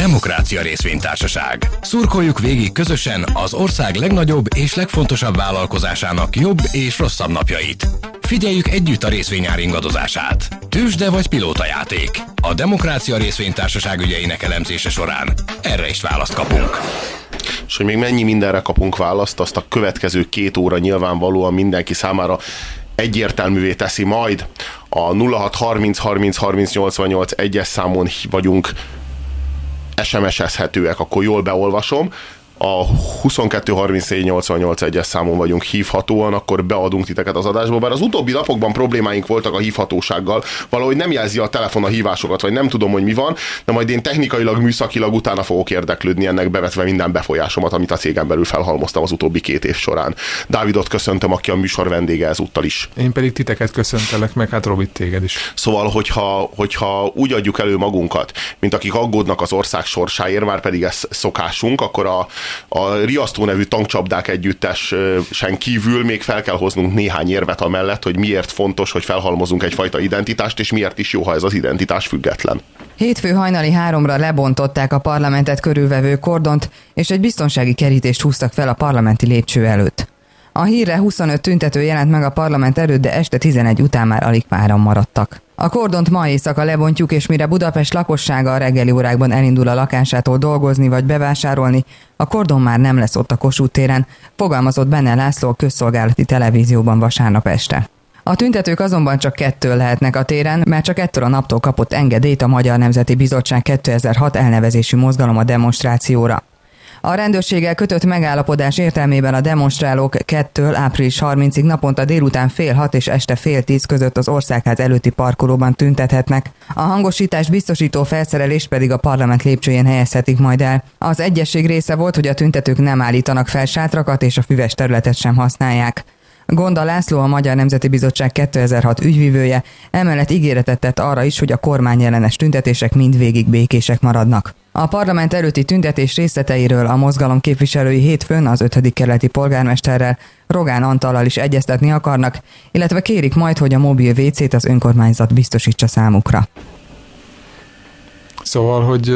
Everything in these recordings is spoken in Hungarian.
Demokrácia Részvénytársaság. Szurkoljuk végig közösen az ország legnagyobb és legfontosabb vállalkozásának jobb és rosszabb napjait. Figyeljük együtt a részvényár ingadozását. Tőzsde vagy pilótajáték. A Demokrácia Részvénytársaság ügyeinek elemzése során erre is választ kapunk. És hogy még mennyi mindenre kapunk választ, azt a következő 2 óra nyilvánvalóan mindenki számára egyértelművé teszi majd. A 0630 30 30 88 1-es számon vagyunk SMS-ezhetőek, akkor jól beolvasom. A 22 34 88 1-es számon vagyunk hívhatóan, akkor beadunk titeket az adásba, bár az utóbbi napokban problémáink voltak a hívhatósággal, valahogy nem jelzi a telefon a hívásokat, vagy nem tudom, hogy mi van, de majd én technikailag, műszakilag utána fogok érdeklődni, ennek bevetve minden befolyásomat, amit a cégen belül felhalmoztam az utóbbi 2 év során. Dávidot köszöntöm, aki a műsor vendége ezúttal is. Én pedig titeket köszöntelek, meg hát Robit, téged is. Szóval, hogyha úgy adjuk elő magunkat, mint akik aggódnak az ország sorsáért, már pedig ez szokásunk, akkor a Riasztó nevű tankcsapdák együttesen kívül még fel kell hoznunk néhány érvet amellett, hogy miért fontos, hogy felhalmozunk egyfajta identitást, és miért is jó, ha ez az identitás független. Hétfő hajnali 3-ra lebontották a parlamentet körülvevő kordont, és egy biztonsági kerítést húztak fel a parlamenti lépcső előtt. A hírre 25 tüntető jelent meg a parlament előtt, de este 11 után már alig páran maradtak. A kordont ma éjszaka lebontjuk, és mire Budapest lakossága a reggeli órákban elindul a lakásától dolgozni vagy bevásárolni, a kordon már nem lesz ott a Kossuth téren, fogalmazott Benne László a Közszolgálati Televízióban vasárnap este. A tüntetők azonban csak 2 lehetnek a téren, mert csak ettől a naptól kapott engedélyt a Magyar Nemzeti Bizottság 2006 elnevezésű mozgalom a demonstrációra. A rendőrséggel kötött megállapodás értelmében a demonstrálók 2-től április 30-ig naponta délután 5:30 és este 9:30 között az Országház előtti parkolóban tüntethetnek. A hangosítás biztosító felszerelést pedig a parlament lépcsőjén helyezhetik majd el. Az egyesség része volt, hogy a tüntetők nem állítanak fel sátrakat és a füves területet sem használják. Gonda László, a Magyar Nemzeti Bizottság 2006 ügyvivője, emellett ígéretet tett arra is, hogy a kormányellenes tüntetések mindvégig békések maradnak. A parlament előtti tüntetés részleteiről a mozgalom képviselői hétfőn az 5. kerületi polgármesterrel, Rogán Antallal is egyeztetni akarnak, illetve kérik majd, hogy a mobil WC-t az önkormányzat biztosítsa számukra. Szóval, hogy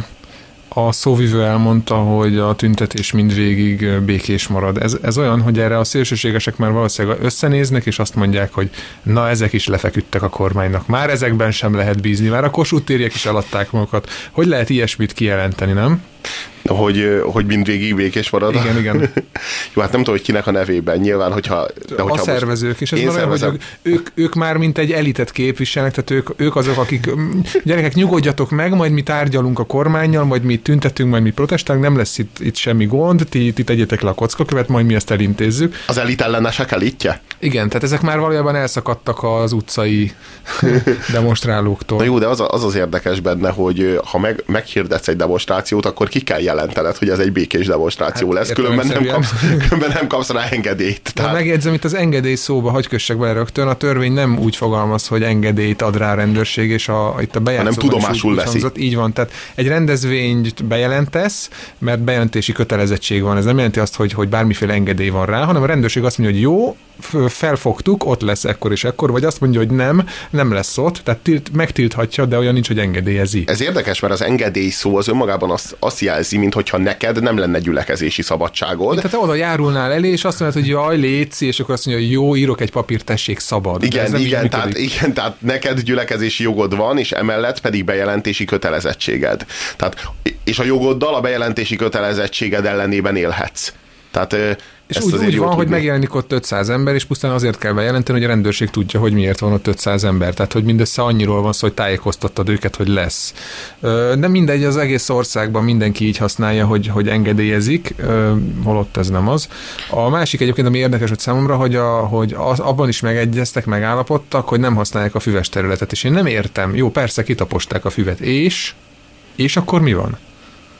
a szóvivő elmondta, hogy a tüntetés mindvégig békés marad. Ez olyan, hogy erre a szélsőségesek már valószínűleg összenéznek, és azt mondják, hogy na, ezek is lefeküdtek a kormánynak. Már ezekben sem lehet bízni, már a Kossuth tériek is eladták magukat. Hogy lehet ilyesmit kijelenteni, nem? Hogy mindvégig békés marad? Igen. Jó, hát nem tudom, hogy kinek a nevében. Nyilván, hogyha a szervezők, és ez olyan, hogy ők már mint egy elitet képviselnek, tehát ők azok, akik gyerekek, nyugodjatok meg, majd mi tárgyalunk a kormánnyal, majd mi tüntetünk, majd mi protestálunk, nem lesz itt semmi gond, ti tegyétek le a kockakövet, majd mi ezt elintézzük. Az elit ellenesek elitje? Igen, tehát ezek már valójában elszakadtak az utcai demonstrálóktól. Na jó, de az érdekes benne, hogy ha meghirdetsz egy demonstrációt, akkor ki kell jelentened, hogy ez egy békés demonstráció lesz, különben nem kapsz rá engedélyt. Tehát... Megjegyzem, itt az engedély szóba, hagy kössek bele rögtön, a törvény nem úgy fogalmaz, hogy engedélyt ad rá a rendőrség, és itt a bejátszóban nem tudomásul veszi. Így van, tehát egy rendezvényt bejelentesz, mert bejelentési kötelezettség van. Ez nem jelenti azt, hogy bármiféle engedély van rá, hanem a rendőrség azt mondja, hogy jó, felfogtuk, ott lesz ekkor és ekkor, vagy azt mondja, hogy nem lesz ott, tehát megtilthatja, de olyan nincs, hogy engedélyezi. Ez érdekes, mert az engedély szó az önmagában azt jelzi, minthogyha neked nem lenne gyülekezési szabadságod. Tehát te oda járulnál elé, és azt mondod, hogy jaj, léci, és akkor azt mondja, hogy jó, írok egy papírt, tessék, szabad. Igen, tehát neked gyülekezési jogod van, és emellett pedig bejelentési kötelezettséged. Tehát, és a jogoddal a bejelentési kötelezettséged ellenében élhetsz. Tehát és úgy van, hogy megjelenik ott 500 ember, és pusztán azért kell bejelenteni, hogy a rendőrség tudja, hogy miért van ott 500 ember. Tehát, hogy mindössze annyiról van szó, hogy tájékoztattad őket, hogy lesz. De mindegy, az egész országban mindenki így használja, hogy engedélyezik, holott ez nem az. A másik egyébként, ami érdekes hogy számomra, hogy abban is megállapodtak, hogy nem használják a füves területet, és én nem értem. Jó, persze kitaposták a füvet, és akkor mi van?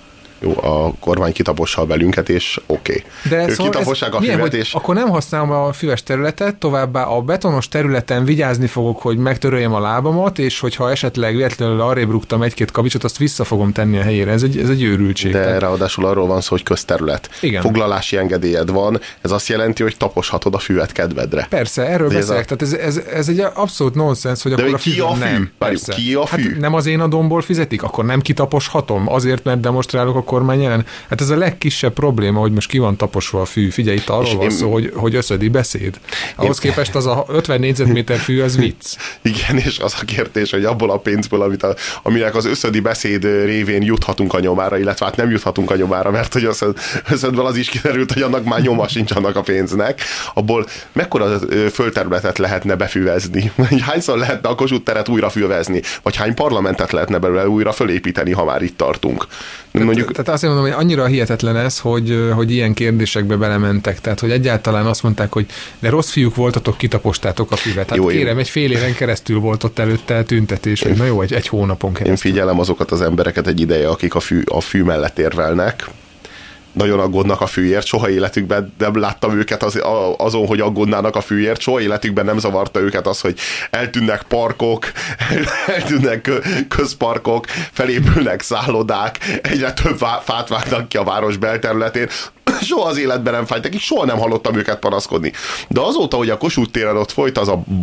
Jó, a kormány kitapossa a belünket, és oké. De ők kitapossák a füvet, és... Akkor nem használom a füves területet, továbbá a betonos területen vigyázni fogok, hogy megtöröljem a lábamat, és hogyha esetleg véletlenül arrébb rúgtam egy-két kavicsot, azt vissza fogom tenni a helyére. Ez egy őrültség. De ráadásul arról van szó, hogy közterület. Igen. Foglalási engedélyed van, ez azt jelenti, hogy taposhatod a füvet kedvedre. Persze, erről beszélek. Tehát ez egy abszolút nonsens, hogy de akkor a ki a fű? nem. Persze. Ki a fű? Hát nem az én adómból fizetik? Akkor nem kitaposhatom? Azért, mert demonstrálok a kormány ellen? Hát ez a legkisebb probléma, hogy most ki van taposva a fű. Figyelj, itt arról van szó, hogy összödi beszéd. Ahhoz képest az a 50 négyzetméter fű, az vicc. Igen, és az a kérdés, hogy abból a pénzből, aminek az összödi beszéd révén juthatunk a nyomára, illetve hát nem juthatunk a nyomára, mert hogy összödből az is kiderült, hogy annak már nyoma sincs annak a pénznek. Abból mekkora földterületet lehetne befűvezni? Hányszor lehetne a Kossuth teret újra fűvezni? Vagy hány parlamentet lehetne belőle újra fölépíteni, ha már itt tartunk? Tehát azt mondom, hogy annyira hihetetlen ez, hogy ilyen kérdésekbe belementek. Tehát, hogy egyáltalán azt mondták, hogy de rossz fiúk voltatok, kitapostátok a füvet. Hát jó, kérem, egy fél éven keresztül volt ott előtte tüntetés, hogy na jó, egy hónapon keresztül. Én figyelem azokat az embereket egy ideje, akik a fű mellett érvelnek. Nagyon aggódnak a fűért, soha életükben nem láttam őket azon, hogy aggódnának a fűért, soha életükben nem zavarta őket az, hogy eltűnnek parkok, eltűnnek közparkok, felépülnek szállodák, egyre több fát vágnak ki a város belterületén. Soha az életben nem fájt, soha nem hallottam őket panaszkodni. De azóta, hogy a Kossuth téren ott folyt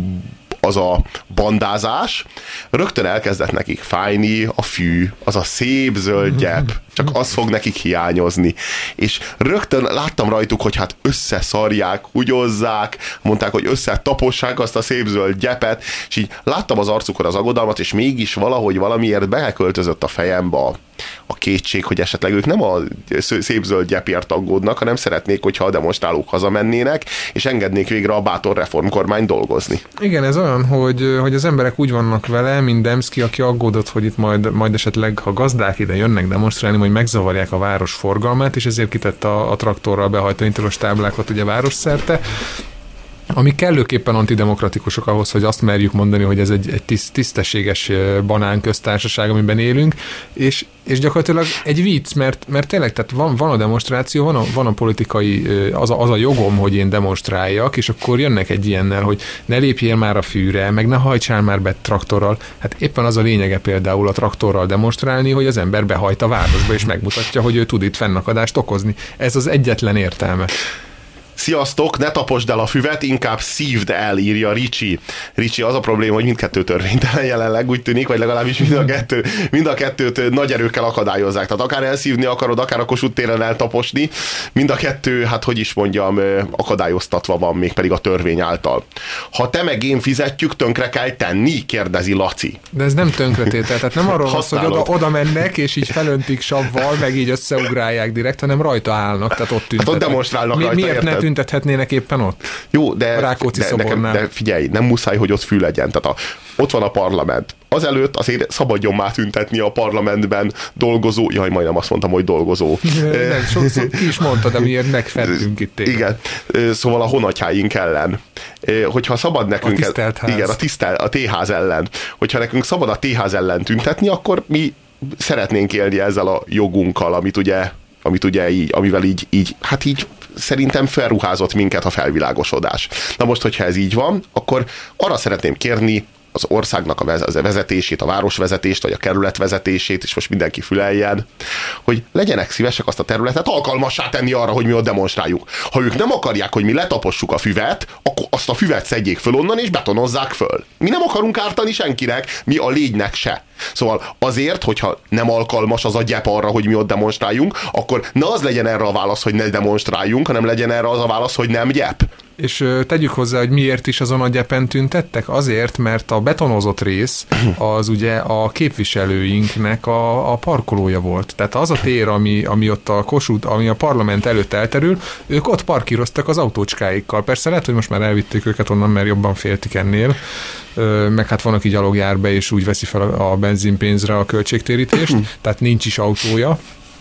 az a bandázás, rögtön elkezdett nekik fájni a fű, az a szép zöld gyep, csak az fog nekik hiányozni. És rögtön láttam rajtuk, hogy hát összeszarják, húgyozzák, mondták, hogy összetapossák azt a szép zöld gyepet, és így láttam az arcukon az aggodalmat, és mégis valahogy valamiért beköltözött a fejembe a kétség, hogy esetleg ők nem a szép zöld gyepért aggódnak, hanem szeretnék, hogyha a demonstrálók hazamennének, és engednék végre a bátor reformkormány dolgozni. Igen, ez olyan, hogy az emberek úgy vannak vele, mint Demszky, aki aggódott, hogy itt majd esetleg, ha gazdák ide jönnek demonstrálni, hogy megzavarják a város forgalmát, és ezért kitett a traktorral behajtani tilos táblákat ugye városszerte, amik kellőképpen antidemokratikusok ahhoz, hogy azt merjük mondani, hogy ez egy tisztességes banánköztársaság, amiben élünk, és gyakorlatilag egy vicc, mert tényleg, tehát van a demonstráció, van a politikai, az a jogom, hogy én demonstráljak, és akkor jönnek egy ilyennel, hogy ne lépjél már a fűre, meg ne hajtsál már be traktorral. Hát éppen az a lényege például a traktorral demonstrálni, hogy az ember behajt a városba, és megmutatja, hogy ő tud itt fennakadást okozni. Ez az egyetlen értelme. Sziasztok, ne taposd el a füvet, inkább szívd el, írja Ricsi. Ricsi, az a probléma, hogy mindkettő törvénytelen jelenleg úgy tűnik, vagy legalábbis mind a kettőt nagy erőkkel akadályozzák. Tehát akár elszívni akarod, akár a Kossuth téren eltaposni, mind a kettő, hát hogy is mondjam, akadályoztatva van, mégpedig a törvény által. Ha te meg én fizetjük, tönkre kell tenni? Kérdezi Laci. De ez nem tönkretétel, tehát nem arról van, hogy oda mennek, és így felöntik savval, meg így összeugrálják direkt, hanem rajta állnak, tehát ott tüntetnek. Hát ott demonstrálnak rajta, miért ne tüntethetnének éppen ott? Jó, de figyelj, nem muszáj, hogy ott fű legyen. Tehát ott van a parlament. Azelőtt azért szabadjon már tüntetni a parlamentben dolgozó, majdnem azt mondtam, hogy dolgozó. Nem, sokszor ki is mondtad, amiért megfettünk itt. Igen, szóval a honatjáink ellen. Hogyha szabad nekünk... A tisztelt ház. Igen, a T-ház ellen. Hogyha nekünk szabad a T-ház ellen tüntetni, akkor mi szeretnénk élni ezzel a jogunkkal, amivel így szerintem felruházott minket a felvilágosodás. Na most, hogyha ez így van, akkor arra szeretném kérni az országnak a vezetését, a városvezetést, vagy a kerületvezetését, és most mindenki füleljen, hogy legyenek szívesek azt a területet alkalmassá tenni arra, hogy mi ott demonstráljuk. Ha ők nem akarják, hogy mi letapossuk a füvet, akkor azt a füvet szedjék föl onnan, és betonozzák föl. Mi nem akarunk ártani senkinek, mi a légynek se. Szóval azért, hogyha nem alkalmas az a gyep arra, hogy mi ott demonstráljunk, akkor ne az legyen erre a válasz, hogy ne demonstráljunk, hanem legyen erre az a válasz, hogy nem gyep. És tegyük hozzá, hogy miért is azon a gyepen tüntettek? Azért, mert a betonozott rész az ugye a képviselőinknek a parkolója volt. Tehát az a tér, ami ott a Kossuth, ami a parlament előtt elterül, ők ott parkíroztak az autócskáikkal. Persze lehet, hogy most már elvitték őket onnan, mert jobban féltik ennél. Meg hát van, aki gyalog jár be, és úgy veszi fel a benzinpénzre a költségtérítést, tehát nincs is autója.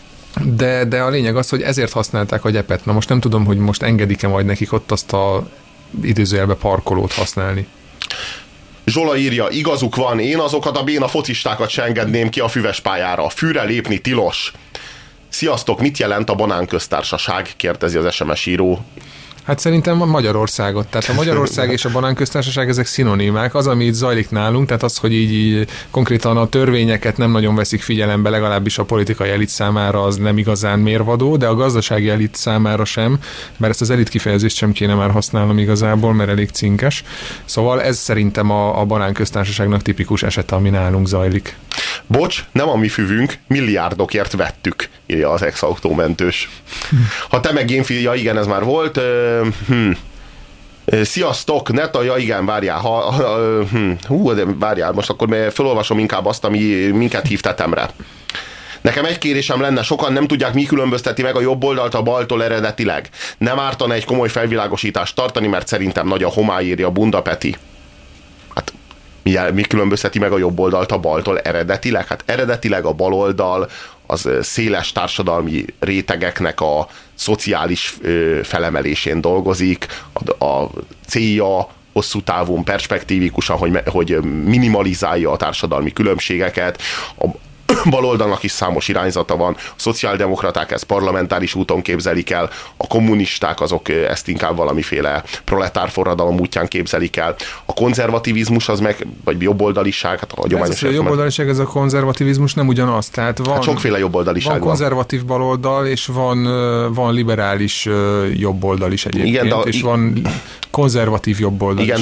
De a lényeg az, hogy ezért használták a gyepet. Na most nem tudom, hogy most engedik-e majd nekik ott azt a idézőjelbe parkolót használni. Zsola írja, igazuk van, én azokat a béna focistákat se engedném ki a füves pályára. Fűre lépni tilos. Sziasztok, mit jelent a banánköztársaság? Kérdezi az SMS író. Hát szerintem a Magyarországot. Tehát a Magyarország és a banánköztársaság ezek szinonimák. Az, ami itt zajlik nálunk, tehát az, hogy így konkrétan a törvényeket nem nagyon veszik figyelembe, legalábbis a politikai elit számára az nem igazán mérvadó, de a gazdasági elit számára sem, bár ezt az elit kifejezést sem kéne már használnom igazából, mert elég cinkes. Szóval ez szerintem a banánköztársaságnak tipikus esete, ami nálunk zajlik. Bocs, nem a mi füvünk, milliárdokért vettük, írja az ex-autómentős. Ha te meg én ja igen, ez már volt. Sziasztok, Neta, igen, várjál. De várjál, most akkor felolvasom inkább azt, ami minket hív tetemre. Nekem egy kérésem lenne, sokan nem tudják, mi különbözteti meg a jobb oldalt a baltól eredetileg. Nem ártana egy komoly felvilágosítást tartani, mert szerintem nagy a homály, írja Bunda Peti. Hát mi különbözteti meg a jobb oldalt a baltól eredetileg? Hát eredetileg a baloldal az széles társadalmi rétegeknek a szociális felemelésén dolgozik, a célja hosszú távon, perspektívikusan, hogy minimalizálja a társadalmi különbségeket. A baloldalnak is számos irányzata van, a szociáldemokraták ezt parlamentáris úton képzelik el, a kommunisták azok ezt inkább valamiféle proletárforradalom útján képzelik el. A konzervativizmus az meg, vagy jobboldaliság, hát a hagyományos... A jobboldaliság, ez a konzervativizmus nem ugyanaz, tehát van... Hát sokféle jobboldaliság van. Van konzervatív baloldal, és van liberális jobboldal is egyébként, igen, és van konzervatív jobboldal igen, is. De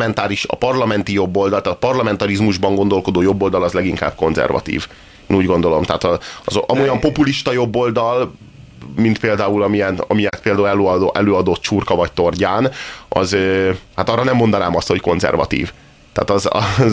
a parlamenti jobboldal, tehát a parlamentarizmusban gondolkodó jobboldal az leginkább konzervatív. Én úgy gondolom, tehát az amolyan populista jobboldal, mint például amilyet például előadott Csurka vagy Tordján, az, hát arra nem mondanám azt, hogy konzervatív. Tehát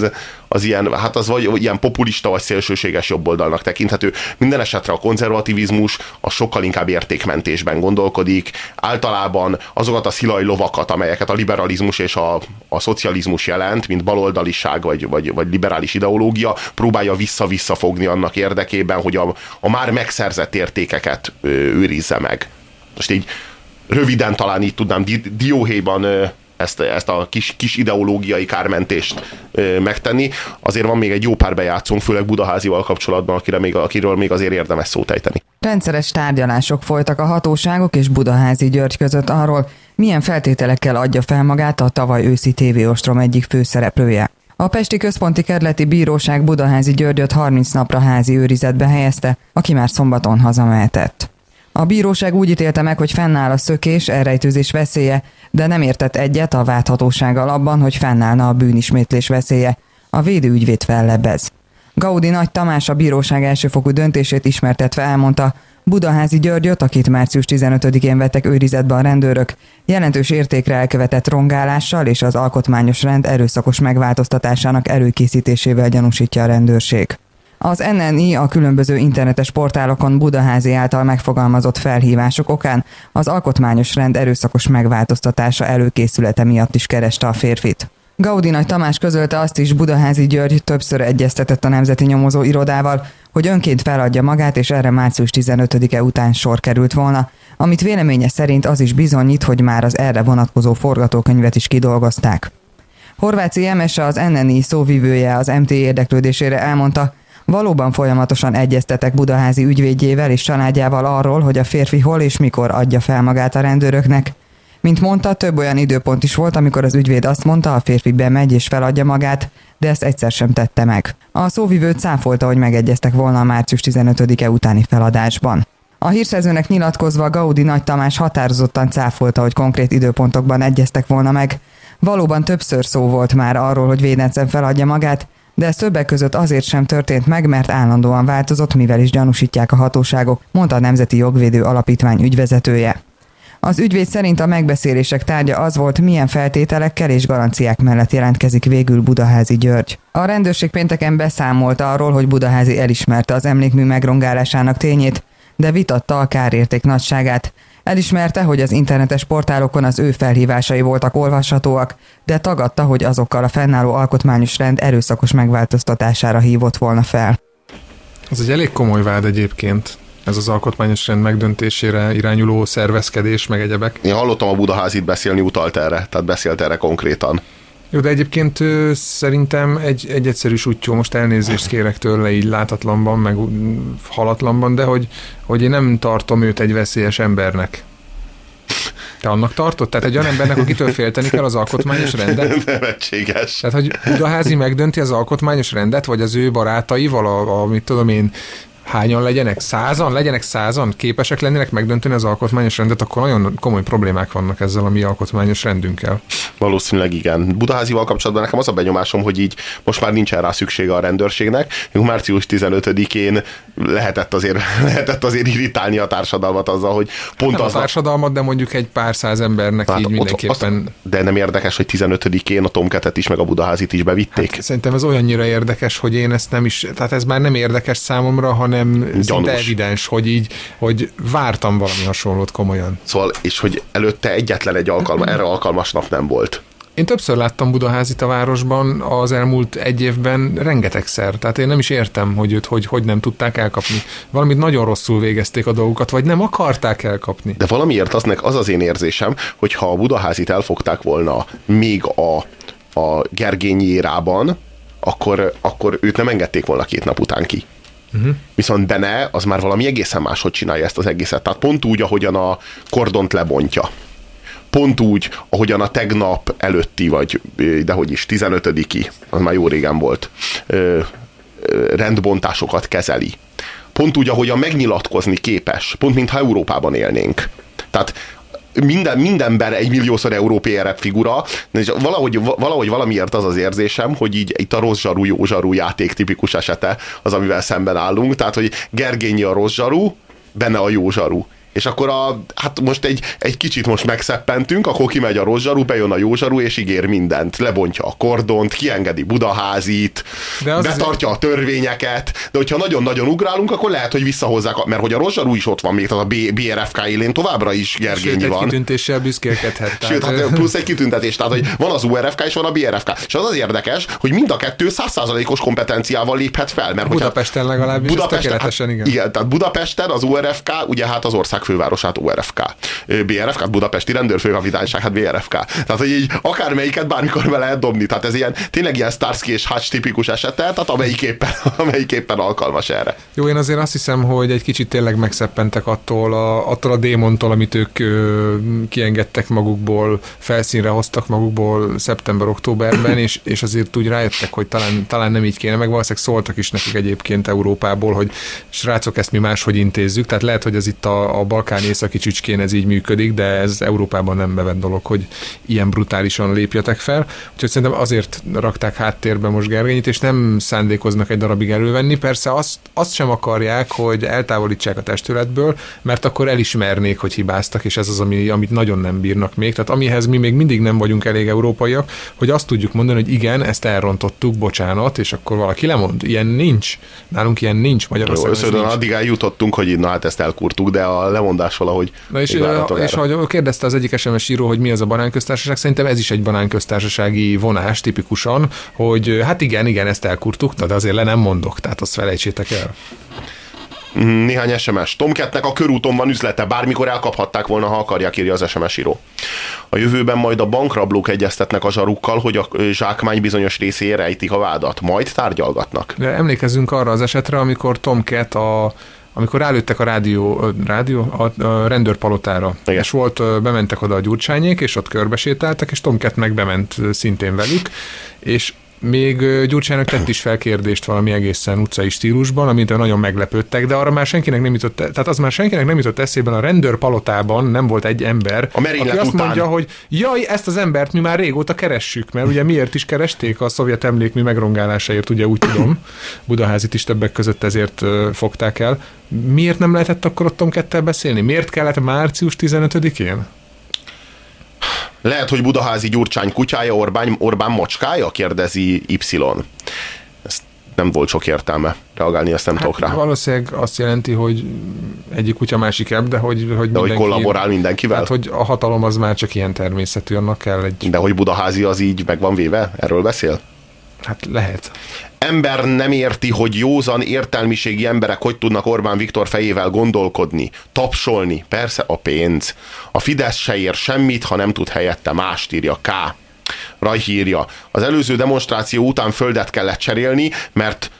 az ilyen, hát az vagy ilyen populista vagy szélsőséges jobboldalnak tekinthető. Minden esetre a konzervativizmus az sokkal inkább értékmentésben gondolkodik. Általában azokat a szilaj lovakat, amelyeket a liberalizmus és a szocializmus jelent, mint baloldaliság vagy liberális ideológia, próbálja visszafogni annak érdekében, hogy a már megszerzett értékeket őrizze meg. Most így röviden talán így tudnám dióhéjban ezt a kis ideológiai kármentést megtenni. Azért van még egy jó pár bejátszónk, főleg Budaházival kapcsolatban, akiről még azért érdemes szót ejteni. Rendszeres tárgyalások folytak a hatóságok és Budaházi György között arról, milyen feltételekkel adja fel magát a tavaly őszi tévéostrom egyik főszereplője. A Pesti Központi Kerületi Bíróság Budaházi Györgyöt 30 napra házi őrizetbe helyezte, aki már szombaton hazamehetett. A bíróság úgy ítélte meg, hogy fennáll a szökés, elrejtőzés veszélye, de nem értett egyet a vádhatósággal abban, hogy fennállna a bűnismétlés veszélye. A védőügyvéd fellebbez. Gaudi Nagy Tamás a bíróság elsőfokú döntését ismertetve elmondta, Budaházi Györgyöt, akit március 15-én vettek őrizetbe a rendőrök, jelentős értékre elkövetett rongálással és az alkotmányos rend erőszakos megváltoztatásának előkészítésével gyanúsítja a rendőrség. Az NNI a különböző internetes portálokon Budaházi által megfogalmazott felhívások okán az alkotmányos rend erőszakos megváltoztatása előkészülete miatt is kereste a férfit. Gaudi Nagy Tamás közölte azt is, Budaházi György többször egyeztetett a Nemzeti Nyomozó Irodával, hogy önként feladja magát, és erre március 15-e után sor került volna, amit véleménye szerint az is bizonyít, hogy már az erre vonatkozó forgatókönyvet is kidolgozták. Horváthi Emese, az NNI szóvivője az MT érdeklődésére elmondta, valóban folyamatosan egyeztetek Budaházi ügyvédjével és családjával arról, hogy a férfi hol és mikor adja fel magát a rendőröknek. Mint mondta, több olyan időpont is volt, amikor az ügyvéd azt mondta, a férfi bemegy és feladja magát, de ezt egyszer sem tette meg. A szóvivő cáfolta, hogy megegyeztek volna a március 15-e utáni feladásban. A hírszerzőnek nyilatkozva Gaudi Nagy Tamás határozottan cáfolta, hogy konkrét időpontokban egyeztek volna meg. Valóban többször szó volt már arról, hogy védencen feladja magát, de ez többek között azért sem történt meg, mert állandóan változott, mivel is gyanúsítják a hatóságok, mondta a Nemzeti Jogvédő Alapítvány ügyvezetője. Az ügyvéd szerint a megbeszélések tárgya az volt, milyen feltételekkel és garanciák mellett jelentkezik végül Budaházi György. A rendőrség pénteken beszámolt arról, hogy Budaházi elismerte az emlékmű megrongálásának tényét, de vitatta a kárérték nagyságát. Elismerte, hogy az internetes portálokon az ő felhívásai voltak olvashatóak, de tagadta, hogy azokkal a fennálló alkotmányos rend erőszakos megváltoztatására hívott volna fel. Ez egy elég komoly vád egyébként, ez az alkotmányos rend megdöntésére irányuló szervezkedés, meg egyebek. Én hallottam a Budaházit beszélni, utalt erre, tehát beszélt erre konkrétan. Jó, de egyébként szerintem egy egyszerű sutyó, most elnézést kérek tőle így látatlanban, meg halatlanban, de hogy én nem tartom őt egy veszélyes embernek. Te annak tartod? Tehát egy olyan embernek, akitől félteni kell az alkotmányos rendet? Nevetséges. Tehát, hogy Budaházy megdönti az alkotmányos rendet, vagy az ő barátaival, mit tudom én, hányan legyenek? 100-an? Legyenek 100-an? Képesek lennének megdönteni az alkotmányos rendet, akkor nagyon komoly problémák vannak ezzel a mi alkotmányos rendünkkel. Valószínűleg igen. Budaházival kapcsolatban nekem az a benyomásom, hogy így most már nincsen rá szüksége a rendőrségnek. Március 15-én lehetett azért irritálni a társadalmat azzal, hogy pont nem az a társadalmat, de mondjuk egy pár száz embernek hát így mindenképpen. De nem érdekes, hogy 15-én a Tomketet is, meg a Budaházit is bevitték? Hát, szerintem ez olyannyira érdekes, hogy én ezt nem is, tehát ez már nem érdekes számomra, hanem szinte evidens, hogy vártam valami hasonlót komolyan. Szóval, és hogy előtte egyetlen egy erre alkalmas nap nem volt. Én többször láttam Budaházit a városban az elmúlt egy évben rengetegszer, tehát én nem is értem, hogy őt hogy nem tudták elkapni. Valamit nagyon rosszul végezték a dolgukat, vagy nem akarták elkapni. De valamiért az az én érzésem, hogy ha a Budaházit elfogták volna még a Gergényi érában, akkor őt nem engedték volna 2 nap után ki. Viszont Bene az már valami egészen máshogy csinálja ezt az egészet. Tehát pont úgy, ahogyan a kordont lebontja. Pont úgy, ahogyan a tegnap előtti, vagy dehogy is 15-i, az már jó régen volt, rendbontásokat kezeli. Pont úgy, ahogyan megnyilatkozni képes. Pont mintha Európában élnénk. Tehát mindenben egy milliószor európai figura, és valahogy valamiért az az érzésem, hogy így itt a rossz zsarú, jó zsarú játék tipikus esete az, amivel szemben állunk. Tehát, hogy Gergényi a rossz zsarú, Bene a jó zsarú. És akkor hát most egy kicsit most megszeppentünk, akkor kimegy a rossz zsarú, bejön a jó zsarú, és ígér mindent. Lebontja a kordont, kiengedi Budaházit, betartja a törvényeket, de hogyha nagyon-nagyon ugrálunk, akkor lehet, hogy visszahozzák, mert hogy a rossz zsarú is ott van még, tehát a BRFK élén továbbra is Gergényi van. Sőt, egy kitüntéssel büszkélkedhet. Sőt, hát plusz egy kitüntetés, tehát hogy van az URFK és van a BRFK. És az érdekes, hogy mind a kettő 100%-os kompetenciával léphet fel. Mert Budapesten legalábbis, tökéletesen, igen. Igen, tehát Budapesten az URFK, ugye hát az ország fővárosát ORFK. BRFK, Budapesti Rendőrfőkapitányság, hát BRFK. Tehát, hogy így akármelyiket bármikor be lehet dobni. Tehát ez tényleg ilyen Starsky és Hutch tipikus esete, tehát amelyik éppen alkalmas erre. Jó, én azért azt hiszem, hogy egy kicsit tényleg megszeppentek attól a démontól, amit ők kiengedtek magukból, felszínre hoztak magukból szeptember-októberben, és azért úgy rájöttek, hogy talán nem így kéne, meg valószínűleg szóltak is nekik egyébként Európából, hogy srácok, ezt mi máshogy intézzük, tehát lehet, hogy ez itt a balkáni északi csücskén ez így működik, de ez Európában nem bevett dolog, hogy ilyen brutálisan lépjetek fel. Úgyhogy szerintem azért rakták háttérbe most Gergényit, és nem szándékoznak egy darabig elővenni. Persze azt sem akarják, hogy eltávolítsák a testületből, mert akkor elismernék, hogy hibáztak, és ez az, amit nagyon nem bírnak még. Tehát amihez mi még mindig nem vagyunk elég európaiak, hogy azt tudjuk mondani, hogy igen, ezt elrontottuk, bocsánat, és akkor valaki lemond. Ilyen nincs. Nálunk ilyen nincs Magyarországon. Addig eljutottunk, hogy hát ezt elkurtuk, de a lemondás valahogy. Na és ahogy kérdezte az egyik SMS író, hogy mi az a banánköztársaság, szerintem ez is egy banánköztársasági vonás tipikusan, hogy hát igen, ezt elkurtuk, de azért le nem mondok, tehát azt felejtsétek el. Néhány SMS. Tomkettnek a körúton van üzlete, bármikor elkaphatták volna, ha akarják, írja az SMS író. A jövőben majd a bankrablók egyeztetnek a zsarukkal, hogy a zsákmány bizonyos részére ejtik a vádat, majd tárgyalgatnak. De emlékezzünk arra az esetre, amikor Tomket amikor rálőttek a a rendőrpalotára, igen. És bementek oda a Gyurcsányék, és ott körbesétáltak, és Tomket meg bement szintén velük, és még Gyurcsánynak tett is fel kérdést valami egészen utcai stílusban, amit nagyon meglepődtek, de arra már senkinek nem jutott, tehát az már senkinek nem jutott eszében, a rendőrpalotában nem volt egy ember, aki azt mondja, hogy jaj, ezt az embert mi már régóta keressük, mert ugye miért is keresték a szovjet emlékmű megrongálásáért, ugye úgy tudom, Budaházit is többek között ezért fogták el. Miért nem lehetett akkor ott Tomkettel beszélni? Miért kellett március 15-én? Lehet, hogy Budaházi Gyurcsány kutyája, Orbán macskája? Kérdezi Y. Ez nem volt sok értelme reagálni, ezt nem tudok rá. Valószínűleg azt jelenti, hogy egyik kutya másik ebb, de hogy kollaborál mindenkivel? Tehát, hogy a hatalom az már csak ilyen természetű, annak kell egy... De hogy Budaházi az így meg van véve? Erről beszél? Hát lehet. Ember nem érti, hogy józan értelmiségi emberek hogy tudnak Orbán Viktor fejével gondolkodni, tapsolni. Persze a pénz. A Fidesz se ér semmit, ha nem tud helyette mást, írja K. Rajhi írja, az előző demonstráció után földet kellett cserélni, mert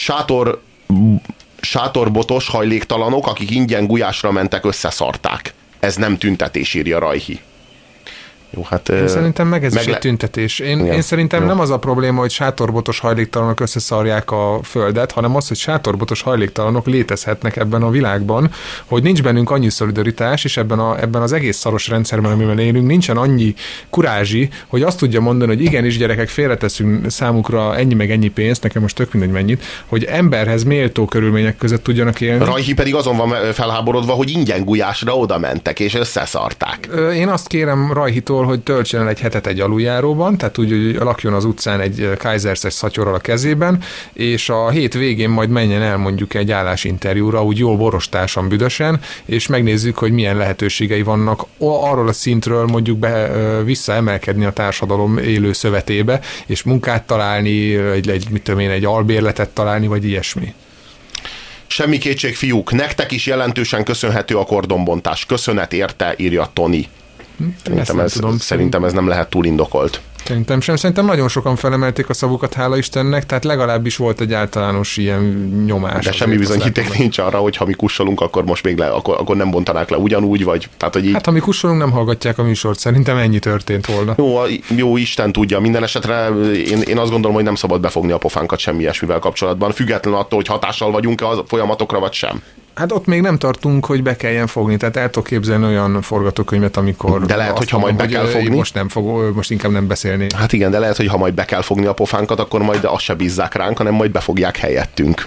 sátorbotos hajléktalanok, akik ingyen gulyásra mentek, összeszarták. Ez nem tüntetés, írja Rajhi. Jó, hát, én szerintem meg ez is egy tüntetés. Én szerintem nem az a probléma, hogy sátorbotos hajléktalanok összeszarják a földet, hanem az, hogy sátorbotos hajléktalanok létezhetnek ebben a világban, hogy nincs bennünk annyi szolidaritás, és ebben az egész szaros rendszerben, amiben élünk, nincsen annyi kurázsi, hogy azt tudja mondani, hogy igenis, gyerekek, félreteszünk számukra ennyi meg ennyi pénzt, nekem most tök mindegy mennyit, hogy emberhez méltó körülmények között tudjanak élni. Rajhi pedig azon van felháborodva, hogy ingyen gulyásra oda mentek, és összeszarták. Én azt kérem Rajhitól, hogy töltsen el egy hetet egy aluljáróban, tehát úgy, hogy lakjon az utcán egy Kaiserses szatyorral a kezében, és a hét végén majd menjen el mondjuk egy állásinterjúra, úgy jól borostásan, büdösen, és megnézzük, hogy milyen lehetőségei vannak arról a szintről mondjuk visszaemelkedni a társadalom élő szövetébe, és munkát találni, egy albérletet találni, vagy ilyesmi. Semmi kétség, fiúk, nektek is jelentősen köszönhető a kordonbontás. Köszönet érte, írja Toni. Szerintem ez nem lehet túl indokolt. Szerintem sem. Szerintem nagyon sokan felemelték a szavukat, hála Istennek, tehát legalábbis volt egy általános ilyen nyomás. De semmi bizonyíték nincs arra, hogy ha mi kussolunk, akkor most még akkor nem bontanák le ugyanúgy, vagy... Tehát, hogy így... Hát ha mi kussolunk, nem hallgatják a műsort. Szerintem ennyi történt volna. Jó, Isten tudja. Minden esetre én azt gondolom, hogy nem szabad befogni a pofánkat semmi ilyesmivel kapcsolatban, független attól, hogy hatással vagyunk-e a folyamatokra, vagy sem. Hát ott még nem tartunk, hogy be kelljen fogni. Tehát el tudok képzelni olyan forgatókönyvet, amikor... De lehet, hogy ha majd be kell fogni... Most inkább nem beszélni. Hát igen, de lehet, hogy ha majd be kell fogni a pofánkat, akkor majd azt se bízzák ránk, hanem majd befogják helyettünk.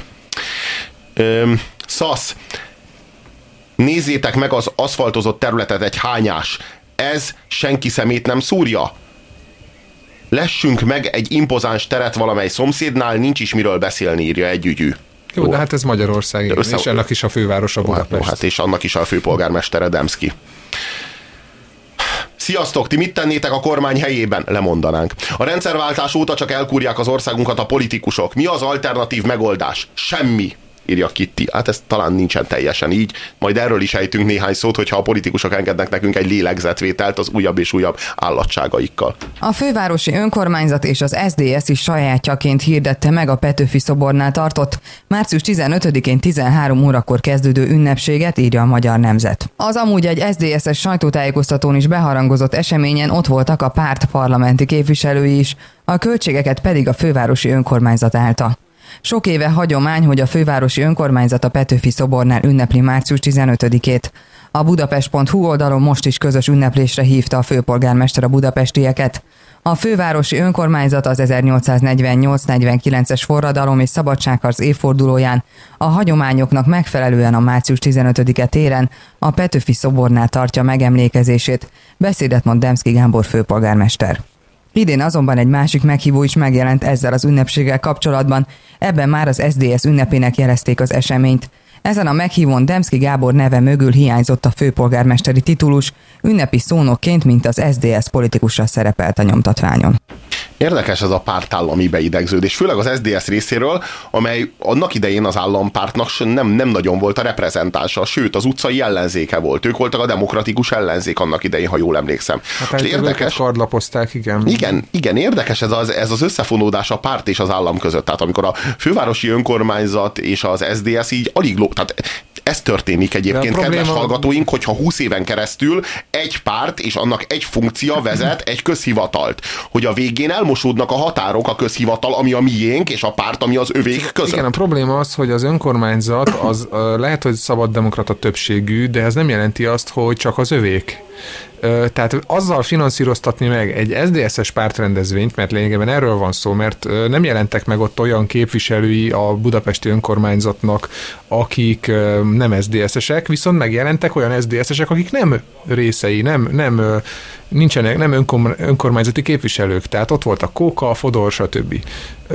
Szasz, nézzétek meg az aszfaltozott területet, egy hányás. Ez senki szemét nem szúrja. Lessünk meg egy impozáns teret valamely szomszédnál, nincs is miről beszélni, írja egy ügyű. Jó, de hát ez Magyarország, és ennek is a fővárosa Budapest. Hát és annak is a főpolgármestere Demszky. Sziasztok, ti mit tennétek a kormány helyében? Lemondanánk. A rendszerváltás óta csak elkúrják az országunkat a politikusok. Mi az alternatív megoldás? Semmi, írja Kitty. Hát ez talán nincsen teljesen így. Majd erről is ejtünk néhány szót, hogyha a politikusok engednek nekünk egy lélegzetvételt az újabb és újabb állatságaikkal. A fővárosi önkormányzat és az SZDSZ is sajátjaként hirdette meg a Petőfi szobornál tartott március 15-én 13 órakor kezdődő ünnepséget, írja a Magyar Nemzet. Az amúgy egy SZDSZ-es sajtótájékoztatón is beharangozott eseményen ott voltak a párt parlamenti képviselői is, a költségeket pedig a fővárosi önkormányzat állta. Sok éve hagyomány, hogy a fővárosi önkormányzat a Petőfi szobornál ünnepli március 15-ét. A budapest.hu oldalon most is közös ünneplésre hívta a főpolgármester a budapestieket. A fővárosi önkormányzat az 1848-49-es forradalom és szabadságharc évfordulóján a hagyományoknak megfelelően a március 15-e téren a Petőfi szobornál tartja megemlékezését. Beszédet mond Demszky Gábor főpolgármester. Idén azonban egy másik meghívó is megjelent ezzel az ünnepséggel kapcsolatban, ebben már az SZDSZ ünnepének jelezték az eseményt. Ezen a meghívón Demszky Gábor neve mögül hiányzott a főpolgármesteri titulus, ünnepi szónokként, mint az SZDSZ politikussal szerepelt a nyomtatványon. Érdekes ez a pártállami beidegződés, főleg az SZDSZ részéről, amely annak idején az állampártnak nem nagyon volt a reprezentánsa, sőt az utcai ellenzéke volt. Ők voltak a demokratikus ellenzék annak idején, ha jól emlékszem. Hát érdekes, kardlapozták, igen. Igen, érdekes ez az összefonódás a párt és az állam között. Tehát amikor a fővárosi önkormányzat és az SZDSZ így alig tehát ez történik egyébként, kedves hallgatóink, hogyha 20 éven keresztül egy párt és annak egy funkcia vezet egy közhivatalt. Hogy a végén elmosódnak a határok, a közhivatal, ami a miénk, és a párt, ami az övék között. Igen, a probléma az, hogy az önkormányzat az lehet, hogy szabaddemokrata többségű, de ez nem jelenti azt, hogy csak az övék. Tehát azzal finanszíroztatni meg egy SZDSZ-es pártrendezvényt, mert lényegében erről van szó, mert nem jelentek meg ott olyan képviselői a budapesti önkormányzatnak, akik nem SZDSZ-esek, viszont megjelentek olyan SZDSZ-esek, akik nem részei, nincsenek, nem önkormányzati képviselők. Tehát ott voltak Kóka, Fodor, stb.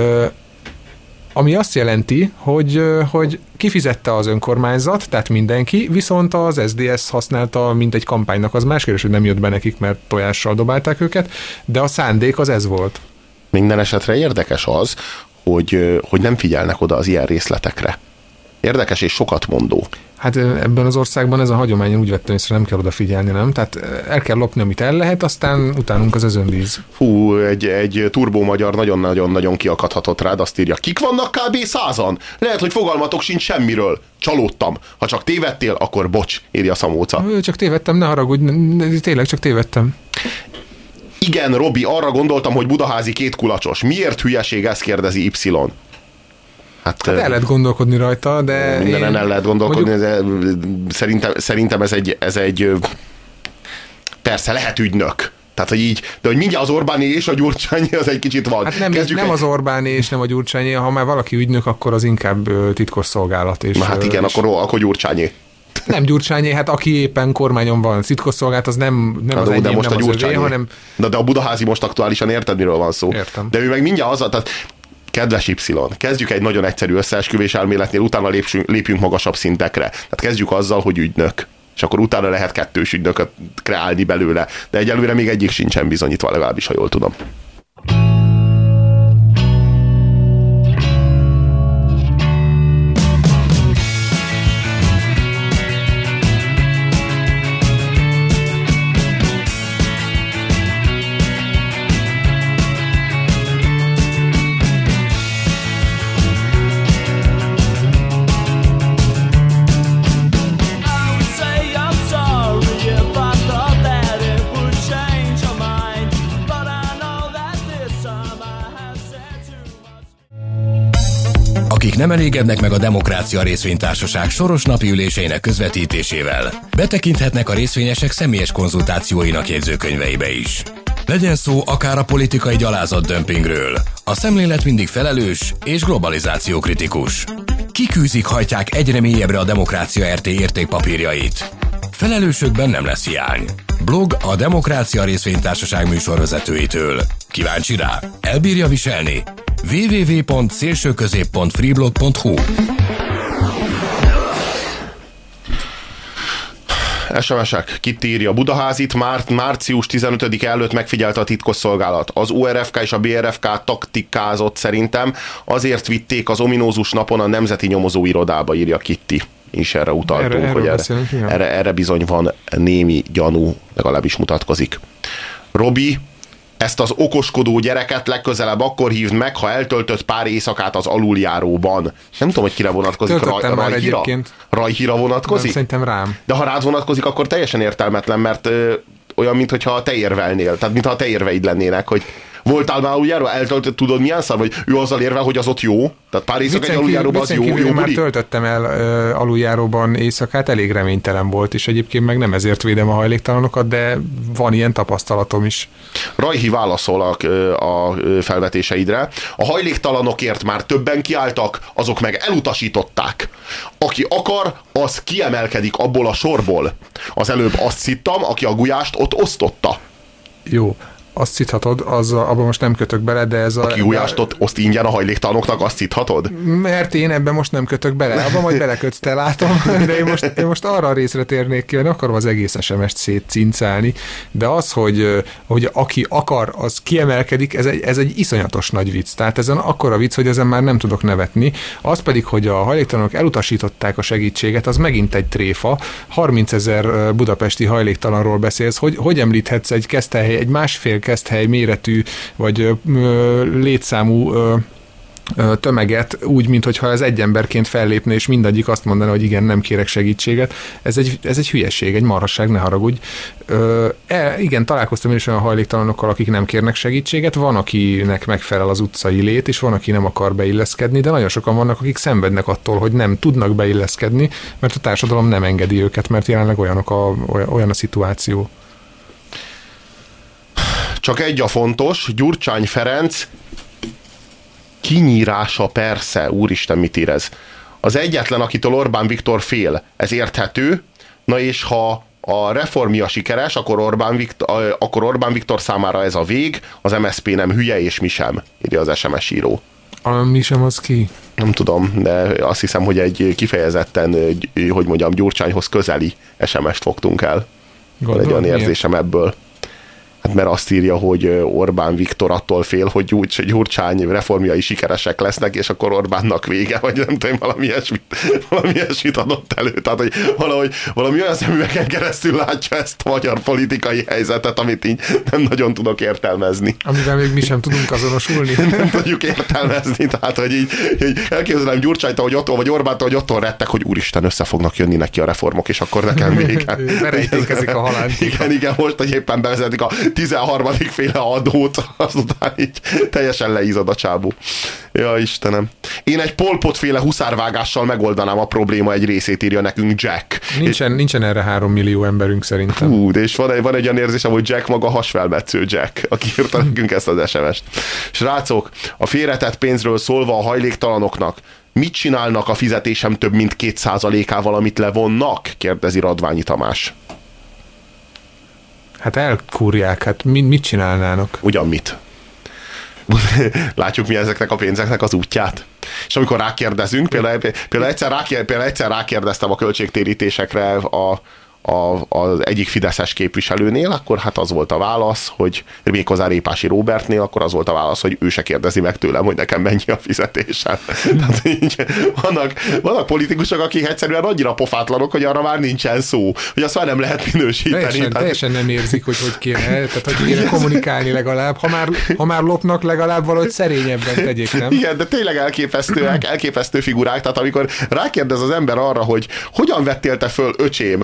Ami azt jelenti, hogy kifizette az önkormányzat, tehát mindenki, viszont az SZDSZ használta mint egy kampánynak, az más kérdés, hogy nem jött be nekik, mert tojással dobálták őket, de a szándék az ez volt. Minden esetre érdekes az, hogy nem figyelnek oda az ilyen részletekre. Érdekes és sokat mondó. Hát ebben az országban ez a hagyomány, úgy vettem észre, nem kell odafigyelni, nem? Tehát el kell lopni, amit el lehet, aztán utánunk az özönvíz. Hú, egy turbó magyar nagyon-nagyon-nagyon kiakadhatott rád, azt írja, kik vannak kb. 100-an? Lehet, hogy fogalmatok sincs semmiről. Csalódtam. Ha csak tévedtél, akkor bocs, írja Szamóca. Csak tévedtem, ne haragudj, tényleg csak tévedtem. Igen, Robi, arra gondoltam, hogy budaházi kétkulacsos. Miért hülyeség, ezt kérdezi Y. Hát el lehet gondolkodni rajta, de... Mindenen el lehet gondolkodni, szerintem ez egy persze lehet ügynök. Tehát, hogy így, de hogy mindjárt az Orbáné és a Gyurcsányi az egy kicsit van. Hát nem az Orbáné és nem a Gyurcsányi, ha már valaki ügynök, akkor az inkább titkosszolgálat. És, hát igen, akkor Gyurcsányi. Nem Gyurcsányi, hát aki éppen kormányon van, titkosszolgálat, az nem az enyém, most nem a az övé, hanem... De a budaházi most aktuálisan érted, miről van szó? Értem. De ő meg mindjárt tehát kedves Y, kezdjük egy nagyon egyszerű összeesküvés elméletnél, utána lépjünk magasabb szintekre. Tehát kezdjük azzal, hogy ügynök. És akkor utána lehet kettős ügynököt kreálni belőle. De egyelőre még egyik sincsen bizonyítva, legalábbis, ha jól tudom. Akik nem elégednek meg a Demokrácia Részvénytársaság soros napi üléseinek közvetítésével, betekinthetnek a részvényesek személyes konzultációinak jegyzőkönyveibe is. Legyen szó akár a politikai gyalázatdömpingről, a szemlélet mindig felelős és globalizációkritikus. Kikűzik, hajtják egyre mélyebbre a Demokrácia RT értékpapírjait. Felelősökben nem lesz hiány. Blog a Demokrácia Részvénytársaság műsorvezetőitől. Kíváncsi rá? Elbírja viselni? www.szélsőközép.freeblog.hu SMS-ek, Kit írja, Budaházit március 15-e előtt megfigyelte a titkosszolgálat. Az ORFK és a BRFK taktikázott szerintem, azért vitték az ominózus napon a Nemzeti Nyomozóirodába, írja Kitti. És erre utaltunk, hogy erre bizony van némi gyanú, legalábbis mutatkozik. Robi, ezt az okoskodó gyereket legközelebb akkor hívd meg, ha eltöltött pár éjszakát az aluljáróban. Nem tudom, hogy kire vonatkozik. Rajhira vonatkozik? Nem, szerintem rám. De ha rád vonatkozik, akkor teljesen értelmetlen, mert olyan, mintha te érvelnél. Tehát, mintha te érveid lennének, hogy voltál már aluljáróban? Eltöltött, tudod milyen szar? Vagy ő azzal érvel, hogy az ott jó? Tehát pár éjszaka egy aluljáróban az jó már töltöttem el aluljáróban éjszakát, elég reménytelen volt, és egyébként meg nem ezért védem a hajléktalanokat, de van ilyen tapasztalatom is. Rajhi válaszol a felvetéseidre. A hajléktalanokért már többen kiálltak, azok meg elutasították. Aki akar, az kiemelkedik abból a sorból. Az előbb azt hittam, aki a gulyást ott osztotta. Jó. Azt szithatod, abban most nem kötök bele, de ez Aki gulyást oszt ingyen a hajléktalanoknak, azt szithatod? Mert én ebben most nem kötök bele, abban majd belekötsz, te látom, de én most arra a részre térnék ki, hogy akarom az egész SMS-t szétcincálni, de az, hogy aki akar, az kiemelkedik, ez egy iszonyatos nagy vicc. Tehát ezen akkora vicc, hogy ezen már nem tudok nevetni. Az pedig, hogy a hajléktalanok elutasították a segítséget, az megint egy tréfa. 30 000 budapesti hajléktalanról beszélsz, hogy említhetsz egy Keszthely, egy másfél Keszthely méretű, vagy létszámú tömeget úgy, mintha ez egy emberként fellépne, és mindegyik azt mondaná, hogy igen, nem kérek segítséget. Ez egy hülyeség, egy marhasság, ne haragudj. Igen, találkoztam is olyan hajléktalanokkal, akik nem kérnek segítséget, van, akinek megfelel az utcai lét, és van, aki nem akar beilleszkedni, de nagyon sokan vannak, akik szenvednek attól, hogy nem tudnak beilleszkedni, mert a társadalom nem engedi őket, mert jelenleg olyan a szituáció. Csak egy a fontos, Gyurcsány Ferenc kinyírása persze, úristen, mit ír ez? Az egyetlen, akitől Orbán Viktor fél, ez érthető, na és ha a reformja sikeres, akkor Orbán Viktor számára ez a vég, az MSZP nem hülye, és mi sem, írja az SMS író. Mi sem az ki? Nem tudom, de azt hiszem, hogy egy kifejezetten, hogy mondjam, Gyurcsányhoz közeli SMS-t fogtunk el. Van egy olyan érzésem ebből. Hát mert azt írja, hogy Orbán Viktor attól fél, hogy Gyurcsány reformjai sikeresek lesznek, és akkor Orbánnak vége, vagy nem tudom, valami ilyesmit adott elő. Tehát, hogy valami olyan szemüvegen keresztül látja ezt a magyar politikai helyzetet, amit így nem nagyon tudok értelmezni. Amivel még mi sem tudunk azonosulni. Nem tudjuk értelmezni, tehát, hogy így elképzelem Gyurcsányt, ahogy otthon, vagy Orbántól, hogy otthon rettek, hogy úristen, össze fognak jönni neki a reformok, és akkor nekem vége. Merejtékezik a halántika. Igen, most, hogy éppen bevezetik a 13. féle adót, azután így teljesen leízad a csábú. Ja, Istenem. Én egy Pol Pot féle huszárvágással megoldanám a probléma egy részét, írja nekünk Jack. Nincsen erre 3 millió emberünk szerintem. Hú, és van egy olyan érzésem, hogy Jack maga hasfelmetsző Jack, aki írta nekünk ezt az SMS-t. Srácok, a félretett pénzről szólva a hajléktalanoknak, mit csinálnak a fizetésem több mint 2%-ával, amit levonnak? Kérdezi Radványi Tamás. Hát elkúrják, hát mit csinálnának? Ugyan mit? Látjuk mi ezeknek a pénzeknek az útját. És amikor rákérdezünk, például egyszer rákérdeztem a költségtérítésekre az egyik fideszes képviselőnél, akkor hát az volt a válasz, hogy méghozzá Répási Róbertnél, akkor az volt a válasz, hogy ő se kérdezi meg tőlem, hogy nekem mennyi a fizetésem. Tehát így vannak politikusok, akik egyszerűen annyira pofátlanok, hogy arra már nincsen szó, hogy azt már nem lehet minősíteni. Teljesen nem érzik, hogy kéne, tehát hogy kéne kommunikálni legalább. Ha már lopnak, legalább valahogy szerényebben tegyék, nem? Igen, de tényleg elképesztő figurák, tehát amikor rákérdez az ember arra, hogy hogyan vettél te föl, öcsém,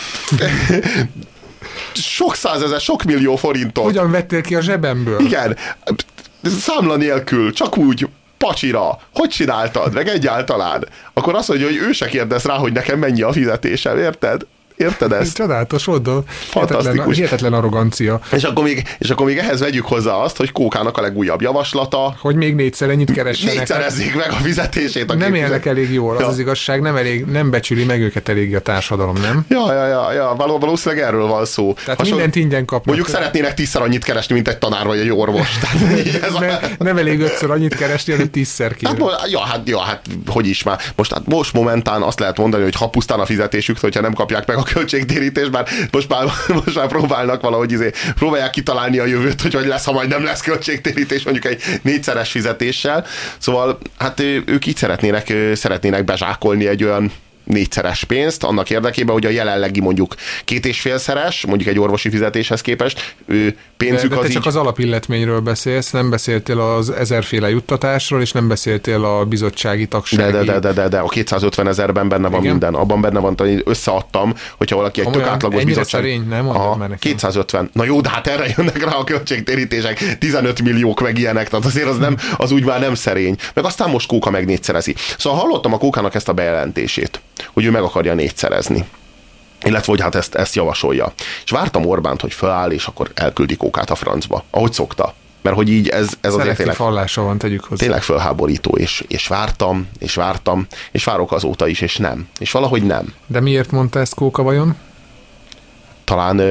sok százezer, sok millió forintot. Hogyan vettél ki a zsebemből? Igen, számla nélkül, csak úgy, pacsira. Hogy csináltad? Meg egyáltalán. Akkor azt mondja, hogy ő se kérdez rá, hogy nekem mennyi a fizetésem, érted? Érted ezt? Csodálatos, oda. Fantasztikus. Hihetetlen arrogancia. És akkor még ehhez vegyük hozzá azt, hogy Kókának a legújabb javaslata. Hogy még 4-szer ennyit keressenek. 4-szerezzék meg a fizetését. Nem élnek elég jól, az az igazság, nem becsüli meg őket elég a társadalom, nem? Ja, valószínűleg erről van szó. Tehát mindent ingyen kapnak. Mondjuk szeretnének 10-szer annyit keresni, mint egy tanár vagy egy orvos. Nem elég 5-ször annyit keresni, hanem 10-szer kéne. Hát hogy is már. Most momentán azt lehet mondani, hogy ha pusztán a fizetésük, hogyha nem kapják meg a költségtérítés, bár most már próbálnak valahogy próbálják kitalálni a jövőt, hogy lesz, ha majd nem lesz költségtérítés, mondjuk egy 4-szeres fizetéssel. Szóval hát ők így szeretnének bezsákolni egy olyan 4-szeres pénzt, annak érdekében, hogy a jelenlegi mondjuk 2,5-szeres, mondjuk egy orvosi fizetéshez képest pénzük de az te csak az alapilletményről beszélsz, nem beszéltél az 1000-féle juttatásról, és nem beszéltél a bizottsági tagsági. De a 250 000-ben benne van. Igen? Minden. Abban benne van, hogy összeadtam, hogyha valaki egy tök átlagos bizottság. Szerény, nem mondom már nekem. 250. Na jó, de hát erre jönnek rá a költségtérítések, 15 milliók meg ilyenek, tehát azért az úgy már nem szerény. Meg aztán most Kóka meg 4-szerezi. Szóval hallottam a Kókának ezt a bejelentését, hogy ő meg akarja 4-szerezni. Illetve, hogy hát ezt javasolja. És vártam Orbánt, hogy föláll, és akkor elküldi Kókát a francba. Ahogy szokta. Mert hogy így ez azért tényleg... fallása van, tegyük hozzá. Tényleg fölháborító, és vártam, és várok azóta is, és nem. És valahogy nem. De miért mondta ezt Kóka vajon? Talán...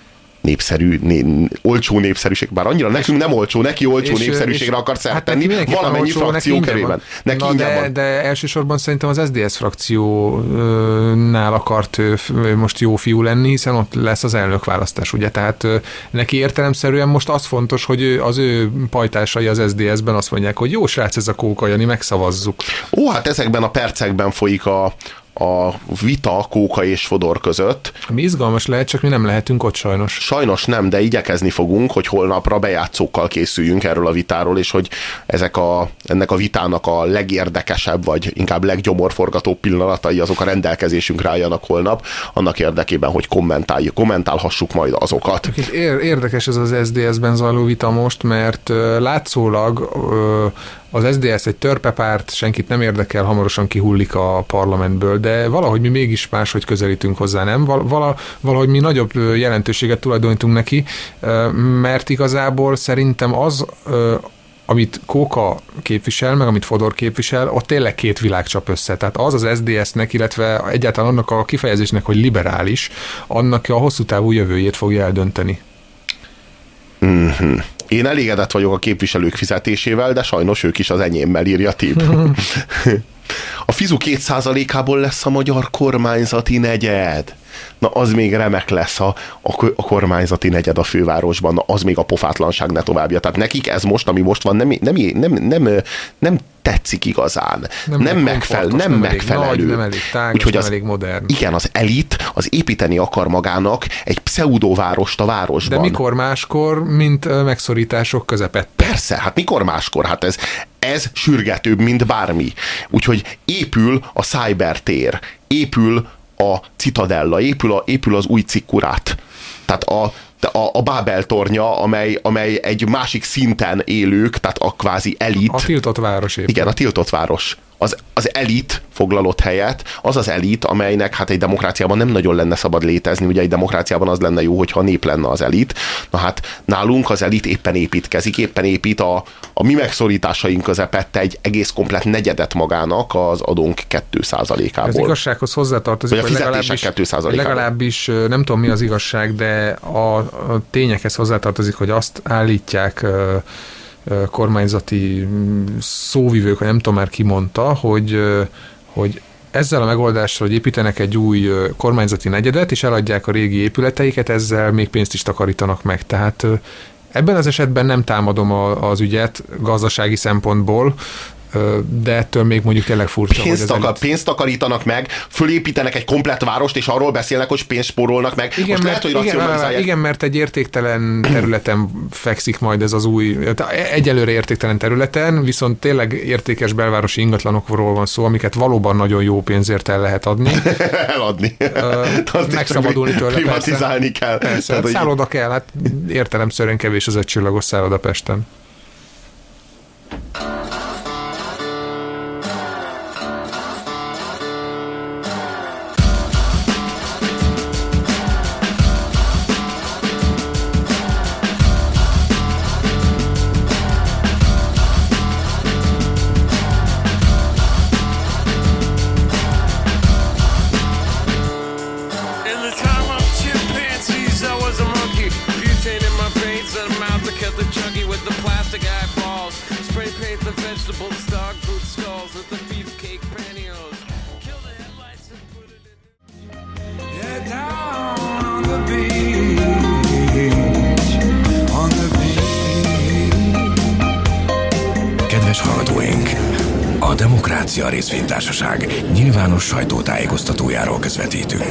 olcsó népszerűség, bár annyira nekünk nem olcsó, neki olcsó népszerűségre akar szert tenni, valamennyi frakció körében. De elsősorban szerintem az SZDSZ frakciónál akart most jó fiú lenni, hiszen ott lesz az elnökválasztás, ugye? Tehát neki értelemszerűen most az fontos, hogy az ő pajtásai az SZDSZ-ben azt mondják, hogy jó srác ez a Kóka Jani, megszavazzuk. Hát ezekben a percekben folyik a vita Kóka és Fodor között. Mi izgalmas lehet, csak mi nem lehetünk ott sajnos. Sajnos nem, de igyekezni fogunk, hogy holnapra bejátszókkal készüljünk erről a vitáról, és hogy ennek a vitának a legérdekesebb, vagy inkább leggyomorforgatóbb pillanatai azok a rendelkezésünkre álljanak holnap, annak érdekében, hogy kommentálhassuk majd azokat. Érdekes ez az SZDSZ-ben zajló vita most, mert látszólag az SZDSZ egy törpepárt, senkit nem érdekel, hamarosan kihullik a parlamentből, de valahogy mi mégis máshogy közelítünk hozzá, nem? Valahogy mi nagyobb jelentőséget tulajdonítunk neki, mert igazából szerintem az, amit Kóka képvisel, meg amit Fodor képvisel, ott tényleg két világ csap össze. Tehát az SZDSZ-nek, illetve egyáltalán annak a kifejezésnek, hogy liberális, annak a hosszú távú jövőjét fogja eldönteni. Mm-hmm. Én elégedett vagyok a képviselők fizetésével, de sajnos ők is az enyémmel, írja Tip. A Fizu 2%-ából lesz a magyar kormányzati negyed. Na, az még remek lesz a kormányzati negyed a fővárosban, na, az még a pofátlanság ne továbbja. Tehát nekik ez most, ami most van, nem tetszik igazán. Nem megfelelő. Nagy, nem elég tágos, úgyhogy nem elég modern. Igen, az elit az építeni akar magának egy pseudovárost a városban. De mikor máskor, mint megszorítások közepette? Persze, hát mikor máskor? Hát ez sürgetőbb, mint bármi. Úgyhogy épül a cybertér, épül a Citadella, épül az új cikkurát. Tehát a Bábel tornya, amely egy másik szinten élők, tehát a kvázi elit. A tiltott város épül. Igen, a tiltott város. Az elit foglalott helyet, az az elit, amelynek hát egy demokráciában nem nagyon lenne szabad létezni, ugye egy demokráciában az lenne jó, hogyha a nép lenne az elit. Na hát nálunk az elit éppen építkezik, éppen épít a mi megszorításaink közepette egy egész komplett negyedet magának az adónk 2%-ából. Az igazsághoz hozzátartozik, hogy legalábbis nem tudom mi az igazság, de a tényekhez hozzátartozik, hogy azt állítják kormányzati szóvivők, vagy nem tudom már ki mondta, hogy ezzel a megoldással, hogy építenek egy új kormányzati negyedet, és eladják a régi épületeiket, ezzel még pénzt is takarítanak meg. Tehát ebben az esetben nem támadom az ügyet gazdasági szempontból, de ettől még mondjuk tényleg furcsa, pénzt takarítanak meg, fölépítenek egy komplett várost, és arról beszélnek, hogy pénzt spórolnak meg. Igen, most lehet, hogy igen, mert egy értéktelen területen fekszik majd ez az új, egyelőre értéktelen területen, viszont tényleg értékes belvárosi ingatlanokról van szó, amiket valóban nagyon jó pénzért el lehet adni. Eladni. Megszabadulni tőle. Privatizálni kell. Persze, hát szálloda kell, hát értelemszerűen kevés az egycsillagos szálloda Pesten. Kedves hallgatóink! A Demokrácia Részvénytársaság nyilvános sajtótájékoztatójáról közvetítünk.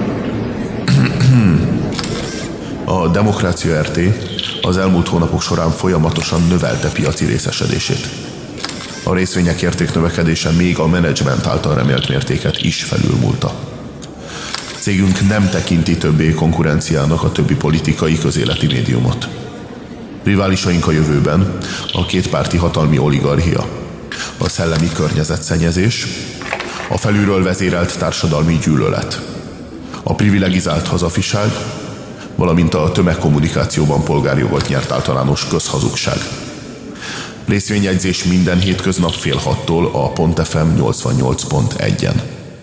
A Demokrácia RT az elmúlt hónapok során folyamatosan növelte piaci részesedését. A részvények értéknövekedése még a menedzsment által remélt mértéket is felülmúlta. Cégünk nem tekinti többé konkurenciának a többi politikai közéleti médiumot. Riválisaink a jövőben a kétpárti hatalmi oligarchia, a szellemi környezetszennyezés, a felülről vezérelt társadalmi gyűlölet, a privilegizált hazafiság, valamint a tömegkommunikációban polgárjogot nyert általános közhazugság. Részvényjegyzés minden hétköznap fél 6-tól a .fm 88.1-en.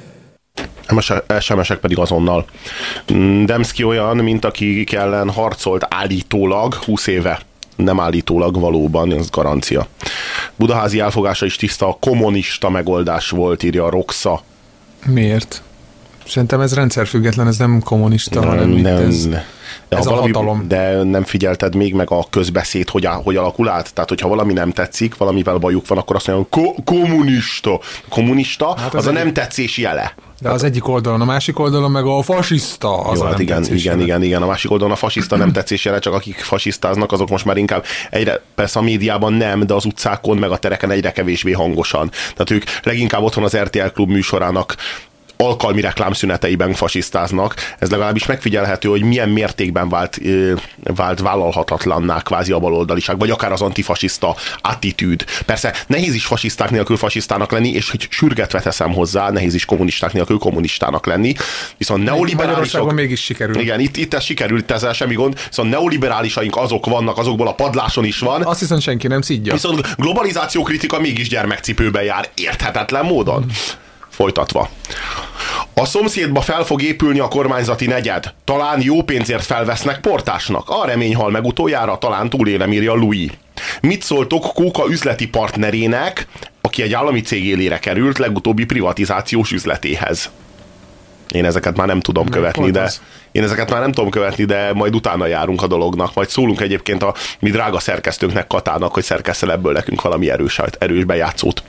SMS-ek pedig azonnal. Demszki olyan, mint aki ellen harcolt állítólag 20 éve. Nem állítólag, valóban, ez garancia. Budaházi elfogása is tiszta, a kommunista megoldás volt, írja a Roxa. Miért? Szerintem ez rendszerfüggetlen, ez nem kommunista, hanem ez a hatalom. De nem figyelted még meg a közbeszéd, hogy alakul át? Tehát, hogyha valami nem tetszik, valamivel bajuk van, akkor azt mondja, kommunista. Kommunista, hát az a nem tetszés jele. De az egyik oldalon, a másik oldalon meg a fasiszta, az jó, a nem tetszés jele. Igen. A másik oldalon a fasiszta nem tetszés jele, csak akik fasisztáznak, azok most már inkább persze a médiában nem, de az utcákon meg a tereken egyre kevésbé hangosan. Tehát ők leginkább otthon az RTL Klub műsorának alkalmi reklámszüneteiben fasisztáznak. Ez legalábbis megfigyelhető, hogy milyen mértékben vált vállalhatatlanná kvázi a baloldaliság, vagy akár az antifasiszta attitűd. Persze nehéz is fasiszták nélkül fasisztának lenni, és hogy sürgetve teszem hozzá, nehéz is kommunisták nélkül kommunistának lenni. Viszont neoliberálisok... mégis sikerül. Igen, itt ez sikerült, ezzel semmi gond. Viszont neoliberálisaink azok vannak, azokból a padláson is van. Azt hiszem senki nem szidja. Viszont globalizációkritika mégis gyermekcipőben jár, érthetetlen módon. Folytatva. A szomszédba fel fog épülni a kormányzati negyed. Talán jó pénzért felvesznek portásnak. A remény hal meg utoljára, talán túlélem, írja Louis. Mit szóltok Kóka üzleti partnerének, a aki egy állami cég élére került legutóbbi privatizációs üzletéhez. Én ezeket már nem tudom követni, de majd utána járunk a dolognak. Majd szólunk egyébként a mi drága szerkesztőnknek, Katának, hogy szerkesszel ebből nekünk valami erős bejátszót.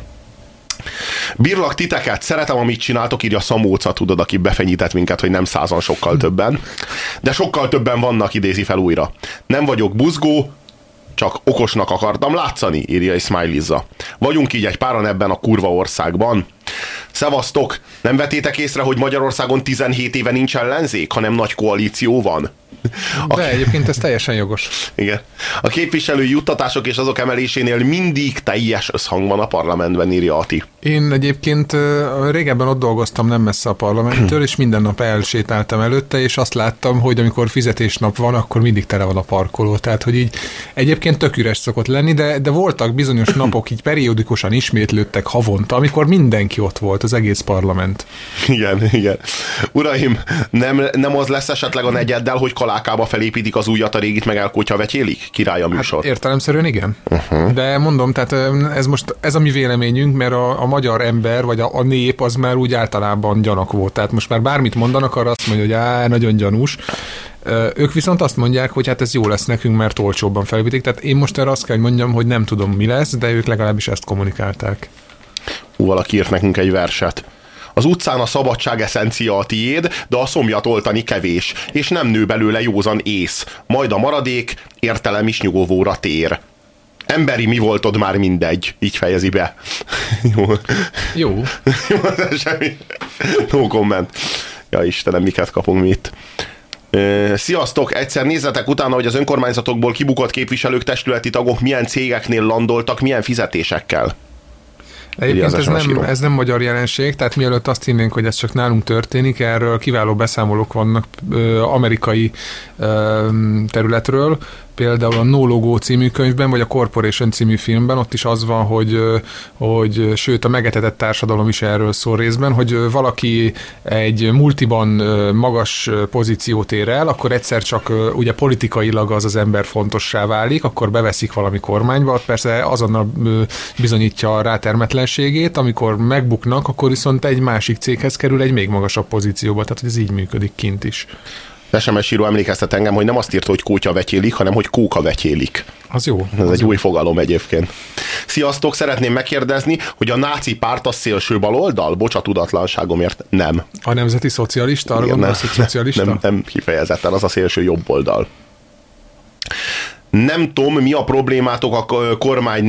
Bírlak titeket, szeretem, amit csináltok, írja Szamóca, tudod, aki befenyített minket, hogy nem 100-an, sokkal többen. De sokkal többen vannak, idézi fel újra. Nem vagyok buzgó, csak okosnak akartam látszani, írja Smileyzza. Vagyunk így egy páran ebben a kurva országban. Szevasztok! Nem vetétek észre, hogy Magyarországon 17 éve nincs ellenzék, hanem nagy koalíció van? De egyébként ez teljesen jogos. Igen. A képviselői juttatások és azok emelésénél mindig teljes összhang van a parlamentben, írja Ati. Én egyébként régebben ott dolgoztam nem messze a parlamenttől, és minden nap elsétáltam előtte, és azt láttam, hogy amikor fizetésnap van, akkor mindig tele van a parkoló. Tehát, hogy így egyébként tök üres szokott lenni, de voltak bizonyos napok, így periódikusan ismétlődtek havonta, amikor mindenki ott volt, az egész parlament. Igen. Uraim, nem az lesz esetleg a negyeddel, hogy Kalákába felépítik az újat, a régit meg elkótya vetyélik? Király a műsor. Hát értelemszerűen igen. De mondom, tehát ez a mi véleményünk, mert a magyar ember, vagy a nép az már úgy általában gyanakvó. Tehát most már bármit mondanak, arra azt mondja, hogy nagyon gyanús. Ők viszont azt mondják, hogy hát ez jó lesz nekünk, mert olcsóbban felépítik. Tehát én most erre azt kell, hogy mondjam, hogy nem tudom, mi lesz, de ők legalábbis ezt kommunikálták. Valaki írt nekünk egy verset. Az utcán a szabadság eszencia a tiéd, de a szomjat oltani kevés, és nem nő belőle józan ész. Majd a maradék értelem is nyugovóra tér. Emberi mi voltod már mindegy. Így fejezi be. Jó. Semmi. No comment. Ja Istenem, miket kapunk mi itt. Sziasztok! Egyszer nézzetek utána, hogy az önkormányzatokból kibukott képviselők, testületi tagok milyen cégeknél landoltak, milyen fizetésekkel. Egyébként ez nem magyar jelenség, tehát mielőtt azt hinnénk, hogy ez csak nálunk történik, erről kiváló beszámolók vannak amerikai területről, például a No Logo című könyvben, vagy a Corporation című filmben, ott is az van, hogy sőt a megetetett társadalom is erről szól részben, hogy valaki egy multiban magas pozíciót ér el, akkor egyszer csak ugye politikailag az ember fontossá válik, akkor beveszik valami kormányba, ott persze azonnal bizonyítja a rátermetlenségét, amikor megbuknak, akkor viszont egy másik céghez kerül egy még magasabb pozícióba, tehát hogy ez így működik kint is. SMS író emlékeztet engem, hogy nem azt írta, hogy kótya vetyélik, hanem hogy kóka vetyélik. Az jó. Ez egy új fogalom egyébként. Sziasztok, szeretném megkérdezni, hogy a náci párt a szélső baloldal? Bocs a tudatlanságomért, nem. A nemzeti szocialista? Arra gondolsz, hogy szocialista? Nem kifejezetten, az a szélső jobb oldal. Nem tudom, mi a problémátok a kormány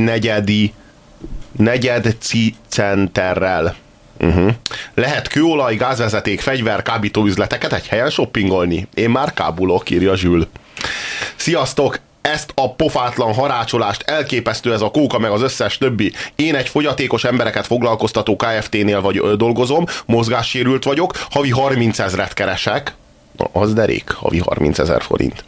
negyed centerrel. Lehet kőolaj, gázvezeték, fegyver, kábítóüzleteket egy helyen shoppingolni? Én már kábulok, írja Zsül. Sziasztok! Ezt a pofátlan harácsolást, elképesztő ez a kóka meg az összes többi. Én egy fogyatékos embereket foglalkoztató Kft-nél dolgozom, mozgássérült vagyok, havi 30 000 keresek. Az derék, havi 30 000 forint.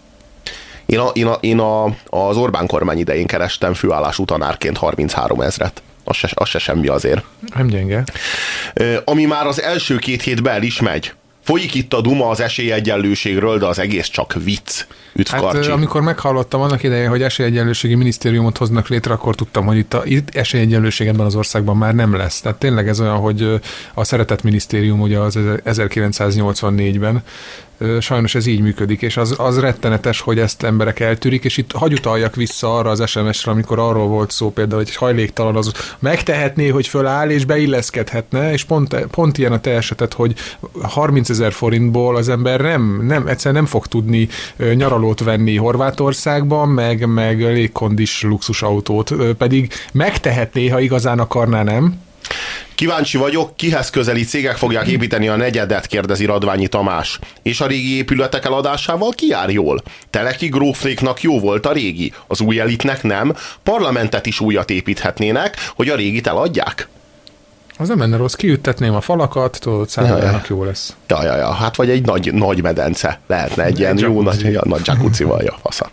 Én az Orbán kormány idején kerestem főállású tanárként 33 000. Az se semmi azért. Nem gyenge. Ami már az első 2 hétben el is megy. Folyik itt a duma az esélyegyenlőségről, de az egész csak vicc. Hát amikor meghallottam annak idején, hogy esélyegyenlőségi minisztériumot hoznak létre, akkor tudtam, hogy itt esélyegyenlőség ebben az országban már nem lesz. Tehát tényleg ez olyan, hogy a szeretett minisztérium ugye az 1984-ben, sajnos ez így működik, és az rettenetes, hogy ezt emberek eltűrik, és itt hagy utaljak vissza arra az SMS-re, amikor arról volt szó például, hogy egy hajléktalan az megtehetné, hogy föláll és beilleszkedhetne, és pont ilyen a te esetet, hogy 30 000 forintból az ember egyszerűen nem fog tudni nyaralót venni Horvátországban, meg légkondis luxusautót, pedig megtehetné, ha igazán akarná, nem? Kíváncsi vagyok, kihez közeli cégek fogják építeni a negyedet, kérdezi Radványi Tamás. És a régi épületek eladásával ki jár jól? Teleki grófléknak jó volt a régi, az új elitnek nem. Parlamentet is újat építhetnének, hogy a régit eladják. Az nem lenne rossz, kiüttetném a falakat, tudod, számájának jó lesz. Ja, hát vagy egy nagy medence. Lehetne egy ilyen jó nagy jacuzzival, ja, fasza.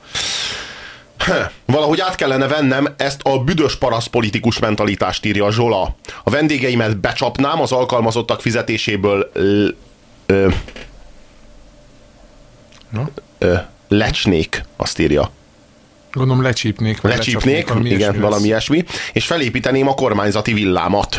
Valahogy át kellene vennem ezt a büdös parasz politikus mentalitást, írja Zsola. A vendégeimet becsapnám, az alkalmazottak fizetéséből lecsnék, azt írja. Gondolom lecsípnék, igen, valami ilyesmi, és felépíteném a kormányzati villámat.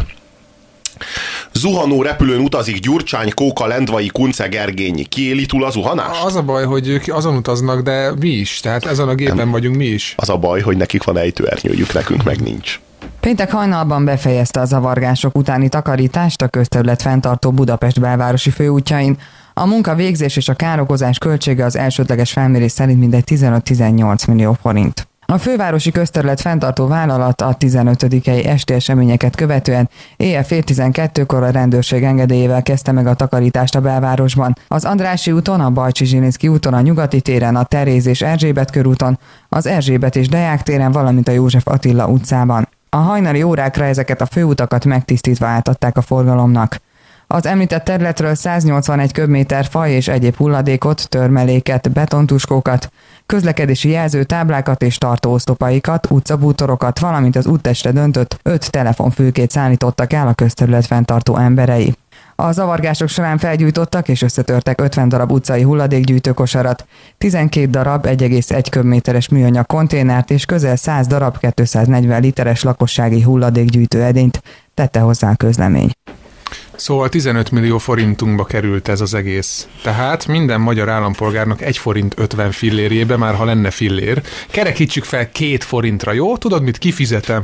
Zuhanó repülőn utazik Gyurcsány, Kóka, Lendvai, Kunce, Gergényi. Kiéli túl a zuhanást? Az a baj, hogy ők azon utaznak, de mi is. Tehát ezen a gépen vagyunk mi is. Az a baj, hogy nekik van ejtőernyőjük, nekünk meg nincs. Péntek hajnalban befejezte a zavargások utáni takarítást a közterület fenntartó Budapest belvárosi főútjain. A munka végzés és a károkozás költsége az elsődleges felmérés szerint mindegy 15-18 millió forint. A fővárosi közterület fenntartó vállalat a 15-i esti eseményeket követően éjjel 11:30-kor a rendőrség engedélyével kezdte meg a takarítást a belvárosban. Az Andrássy úton, a Bajcsy-Zsilinszky úton, a Nyugati téren, a Teréz és Erzsébet körúton, az Erzsébet és Deák téren, valamint a József Attila utcában. A hajnali órákra ezeket a főutakat megtisztítva átadták a forgalomnak. Az említett területről 181 köbméter faj és egyéb hulladékot, törmeléket, betontuskókat, közlekedési jelzőtáblákat és tartóoszlopaikat, utcabútorokat, valamint az úttestre döntött 5 telefonfülkét szállítottak el a közterület fenntartó emberei. A zavargások során felgyújtottak és összetörtek 50 darab utcai hulladékgyűjtőkosarat, 12 darab 1,1 köbméteres műanyag konténert és közel 100 darab 240 literes lakossági hulladékgyűjtő edényt, tette hozzá a közlemény. Szóval 15 millió forintunkba került ez az egész. Tehát minden magyar állampolgárnak 1 forint 50 fillérjébe, már ha lenne fillér. Kerekítsük fel 2 forintra, jó? Tudod, mit kifizetem?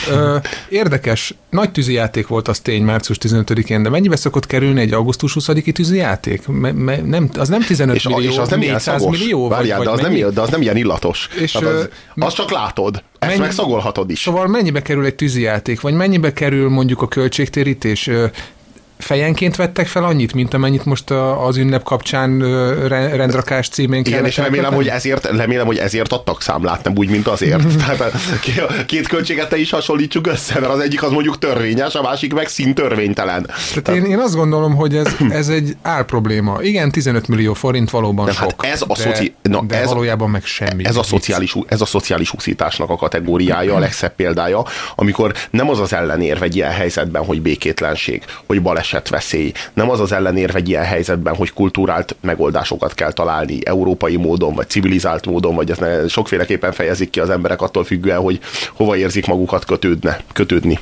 Érdekes, nagy tűzijáték volt az tény március 15-én, de mennyibe szokott kerülni egy augusztus 20-i tűzijáték? Az nem 15 millió, és az nem 400 millió? Várjál, de az nem ilyen illatos. És azt csak látod. Ezt megszagolhatod is. Szóval mennyibe kerül egy tűzijáték? Vagy mennyibe kerül mondjuk a költségtérítés? Fejenként vettek fel annyit, mint amennyit most az ünnep kapcsán rendrakás címén kellett. Igen, és remélem, hogy ezért adtak számlát, nem úgy, mint azért. Tehát két költséget te is hasonlítsuk össze, mert az egyik az mondjuk törvényes, a másik meg színtörvénytelen. Tehát én azt gondolom, hogy ez egy álprobléma. Igen, 15 millió forint valóban de sok, de valójában meg semmi. Ez a szociális úszításnak a kategóriája, a legszebb példája, amikor nem az ellenérv egy ilyen helyzetben, hogy békétlenség, hogy balesetveszély, nem az ellenérv egy ilyen helyzetben, hogy kulturált megoldásokat kell találni európai módon, vagy civilizált módon, vagy ezt sokféleképpen fejezik ki az emberek attól függően, hogy hova érzik magukat kötődni.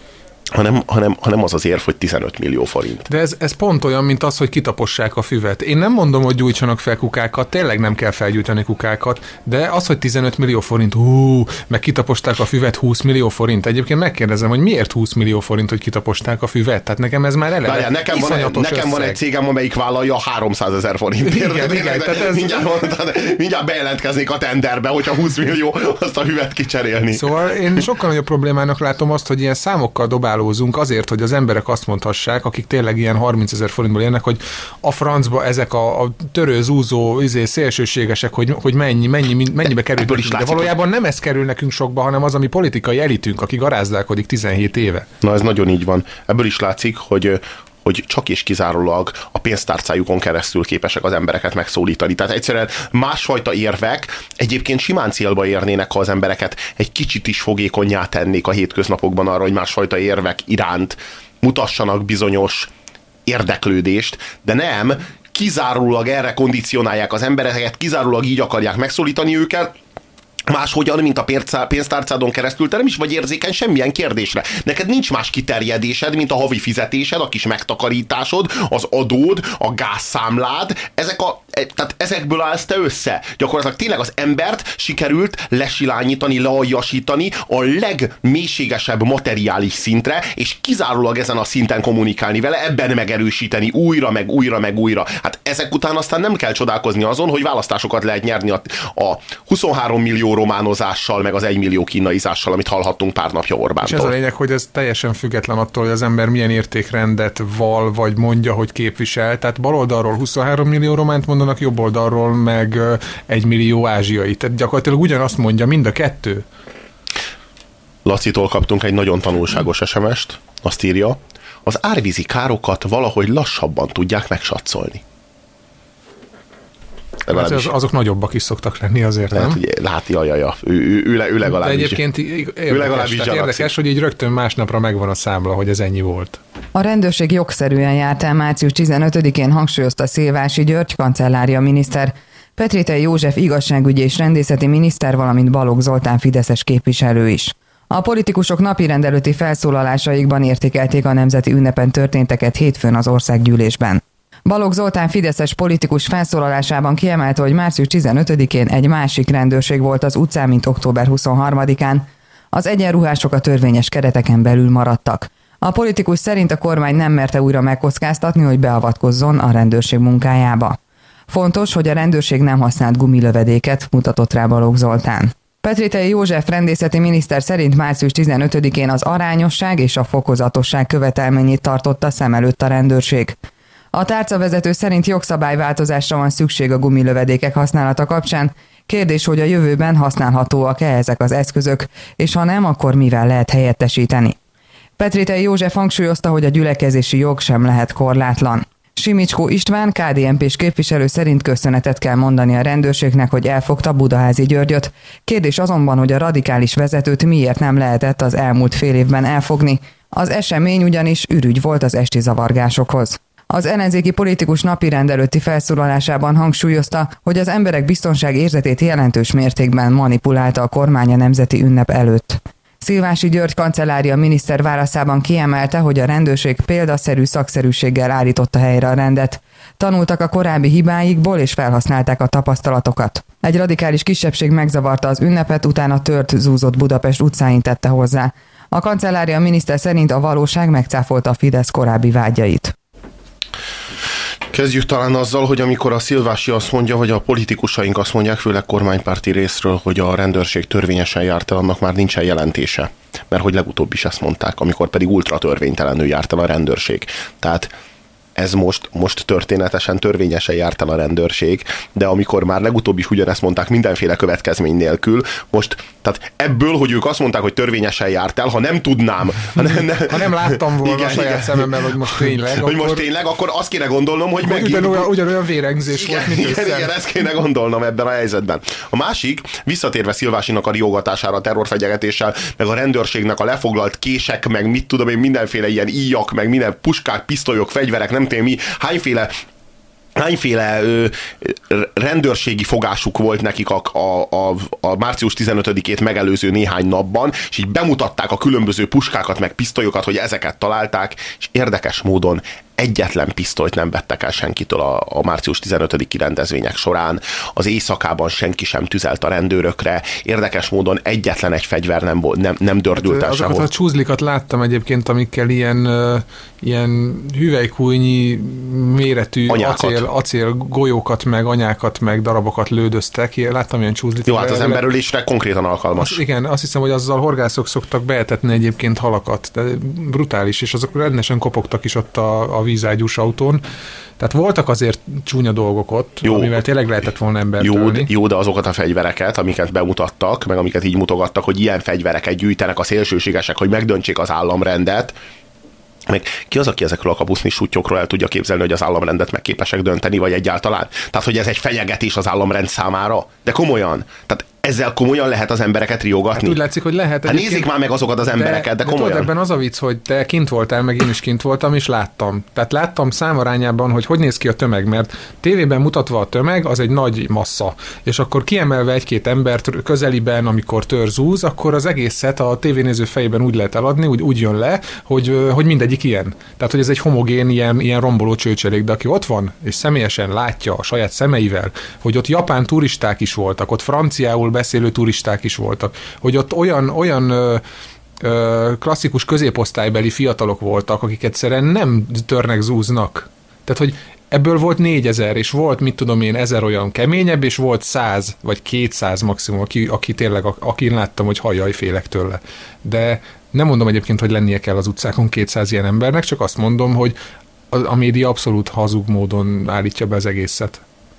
Hanem az az érv, hogy 15 millió forint. De ez pont olyan, mint az, hogy kitapossák a füvet. Én nem mondom, hogy gyújtsanak fel kukákat, tényleg nem kell felgyújtani kukákat, de az, hogy 15 millió forint, meg kitaposták a füvet 20 millió forint. Egyébként megkérdezem, hogy miért 20 millió forint, hogy kitaposták a füvet? Tehát nekem ez már eleve nekem van egy cégem, amelyik vállalja 300 000 forintért. Igen, tehát mindjárt bejelentkeznék a tenderbe, hogyha 20 millió azt a füvet kicserélni. Szóval én sokkal nagyobb problémának látom azt, hogy ilyen számokkal dobálózunk azért, hogy az emberek azt mondhassák, akik tényleg ilyen 30 000 forintból élnek, hogy a francba ezek a törő, zúzó, szélsőségesek, hogy mennyibe kerül. De valójában nem ez kerül nekünk sokba, hanem az, ami politikai elitünk, aki garázdálkodik 17 éve. Na ez nagyon így van. Ebből is látszik, hogy csak és kizárólag a pénztárcájukon keresztül képesek az embereket megszólítani. Tehát egyszerűen másfajta érvek egyébként simán célba érnének, ha az embereket egy kicsit is fogékonnyá tennék a hétköznapokban arra, hogy másfajta érvek iránt mutassanak bizonyos érdeklődést, de nem, kizárólag erre kondicionálják az embereket, kizárólag így akarják megszólítani őket, máshogyan, mint a pénztárcádon keresztül, te nem is vagy érzékeny semmilyen kérdésre. Neked nincs más kiterjedésed, mint a havi fizetésed, a kis megtakarításod, az adód, a gázszámlád, tehát ezekből állsz te össze. Gyakorlatilag tényleg az embert sikerült lesilányítani, lealjasítani a legmélységesebb materiális szintre, és kizárólag ezen a szinten kommunikálni vele, ebben megerősíteni újra, meg újra, meg újra. Hát ezek után aztán nem kell csodálkozni azon, hogy választásokat lehet nyerni a 23 millió románozással, meg az 1 millió kínaizással, amit hallhattunk pár napja Orbántól. És ez a lényeg, hogy ez teljesen független attól, hogy az ember milyen értékrendet val, vagy mondja, hogy képvisel. Tehát baloldalról 23 millió románt mondanak, jobb oldalról meg 1 millió ázsiai. Tehát gyakorlatilag ugyanazt mondja mind a kettő. Lacitól kaptunk egy nagyon tanulságos SMS-t. Azt írja, az árvízi károkat valahogy lassabban tudják megsatszolni. Hát azok nagyobbak is szoktak lenni azért, nem? Ő legalábbis. De egyébként érdekes, hogy így rögtön másnapra megvan a számla, hogy ez ennyi volt. A rendőrség jogszerűen járt el március 15-én, hangsúlyozta Szilvási György, kancellária miniszter. Petrétei József igazságügyi és rendészeti miniszter, valamint Balogh Zoltán fideszes képviselő is. A politikusok napirend előtti felszólalásaikban értékelték a nemzeti ünnepen történteket hétfőn az országgyűlésben. Balogh Zoltán fideszes politikus felszólalásában kiemelte, hogy március 15-én egy másik rendőrség volt az utcán, mint október 23-án. Az egyenruhások a törvényes kereteken belül maradtak. A politikus szerint a kormány nem merte újra megkockáztatni, hogy beavatkozzon a rendőrség munkájába. Fontos, hogy a rendőrség nem használt gumilövedéket, mutatott rá Balogh Zoltán. Petrétei József rendészeti miniszter szerint március 15-én az arányosság és a fokozatosság követelményét tartotta szem előtt a rendőrség. A tárcavezető szerint jogszabályváltozásra van szükség a gumilövedékek használata kapcsán. Kérdés, hogy a jövőben használhatóak-e ezek az eszközök, és ha nem, akkor mivel lehet helyettesíteni. Petrétei József hangsúlyozta, hogy a gyülekezési jog sem lehet korlátlan. Simicskó István, KDNP-s képviselő szerint köszönetet kell mondani a rendőrségnek, hogy elfogta Budaházy Györgyöt. Kérdés azonban, hogy a radikális vezetőt miért nem lehetett az elmúlt fél évben elfogni. Az esemény ugyanis ürügy volt az esti zavargásokhoz. Az ellenzéki politikus napirend előtti felszólalásában hangsúlyozta, hogy az emberek biztonságérzetét jelentős mértékben manipulálta a kormány a nemzeti ünnep előtt. Szilvási György kancellária miniszter válaszában kiemelte, hogy a rendőrség példaszerű szakszerűséggel állította helyre a rendet. Tanultak a korábbi hibáikból és felhasználták a tapasztalatokat. Egy radikális kisebbség megzavarta az ünnepet, utána tört zúzott Budapest utcáin tette hozzá. A kancellária miniszter szerint a valóság megcáfolta a Fidesz korábbi vágyait. Kezdjük talán azzal, hogy amikor a Szilvási azt mondja, hogy a politikusaink azt mondják, főleg kormánypárti részről, hogy a rendőrség törvényesen járt el, annak már nincsen jelentése. Mert hogy legutóbb is ezt mondták, amikor pedig ultratörvénytelenül járt el a rendőrség. Tehát ez most történetesen törvényesen járt el a rendőrség, de amikor már legutóbb is ugyanezt mondták mindenféle következmény nélkül, most, tehát ebből, hogy ők azt mondták, hogy törvényesen járt el, ha nem tudnám, ha nem láttam volna igen, a saját szememmel, hogy most tényleg, hogy most tényleg, akkor azt kéne gondolnom, hogy ugyanolyan vérengzés volt, mint igen, ezt kéne gondolnom ebben a helyzetben. A másik, visszatérve Szilvásinak a riogatására, a terrorfenyegetéssel, meg a rendőrségnek a lefoglalt kések, meg mit tudom én, mindenféle ilyen íjak, meg minden puskák, pisztolyok, fegyverek, nem tudom mi, hányféle rendőrségi fogásuk volt nekik a március 15-ét megelőző néhány napban, és így bemutatták a különböző puskákat, meg pisztolyokat, hogy ezeket találták, és érdekes módon egyetlen pisztolyt nem vettek el senkitől a március 15-i rendezvények során. Az éjszakában senki sem tüzelt a rendőrökre. Érdekes módon egyetlen egy fegyver nem dördült el sehol. Azokat a csúzlikat láttam egyébként, amikkel ilyen hüvelykújnyi méretű acél golyókat, meg anyákat, meg darabokat lődöztek. Láttam ilyen csúzlit. Jó, hát az emberölésre konkrétan alkalmas. Igen, azt hiszem, hogy azzal horgászok szoktak beetetni egyébként halakat. De brutális, és azok rendesen kopogtak is ott a vízágyús autón. Tehát voltak azért csúnya dolgok ott, jó, amivel tényleg lehetett volna embert ölni. Jó, de azokat a fegyvereket, amiket bemutattak, meg amiket így mutogattak, hogy ilyen fegyvereket gyűjtenek a szélsőségesek, hogy megdöntsék az államrendet, meg ki az, aki ezekről a kabuszni sútyokról el tudja képzelni, hogy az államrendet meg képesek dönteni, vagy egyáltalán? Tehát, hogy ez egy fenyegetés az államrend számára? De komolyan. Tehát ezzel komolyan lehet az embereket riogatni? Hát úgy látszik, hogy lehet. Hát nézzék már meg azokat az embereket, de komolyan. De ebben az a vicc, hogy te kint voltál, meg én is kint voltam, és láttam. Tehát láttam számarányában, hogy néz ki a tömeg, mert tévében mutatva a tömeg, az egy nagy massza. És akkor kiemelve egy-két embert közeliben, amikor törzúz, akkor az egészet a tévénéző fejében úgy lehet eladni, úgy jön le, hogy mindegyik ilyen. Tehát, hogy ez egy homogén, ilyen romboló csőcselék, de aki ott van, és személyesen látja a saját szemeivel, hogy ott japán turisták is voltak, ott franciául beszélő turisták is voltak, hogy ott olyan klasszikus középosztálybeli fiatalok voltak, akik egyszerűen nem törnek, zúznak. Tehát, hogy ebből volt 4000, és volt, mit tudom én, 1000 olyan keményebb, és volt 100 vagy 200 maximum, aki tényleg, akin láttam, hogy hajjaj, félek tőle. De nem mondom egyébként, hogy lennie kell az utcákon 200 ilyen embernek, csak azt mondom, hogy a média abszolút hazug módon állítja be az egészet.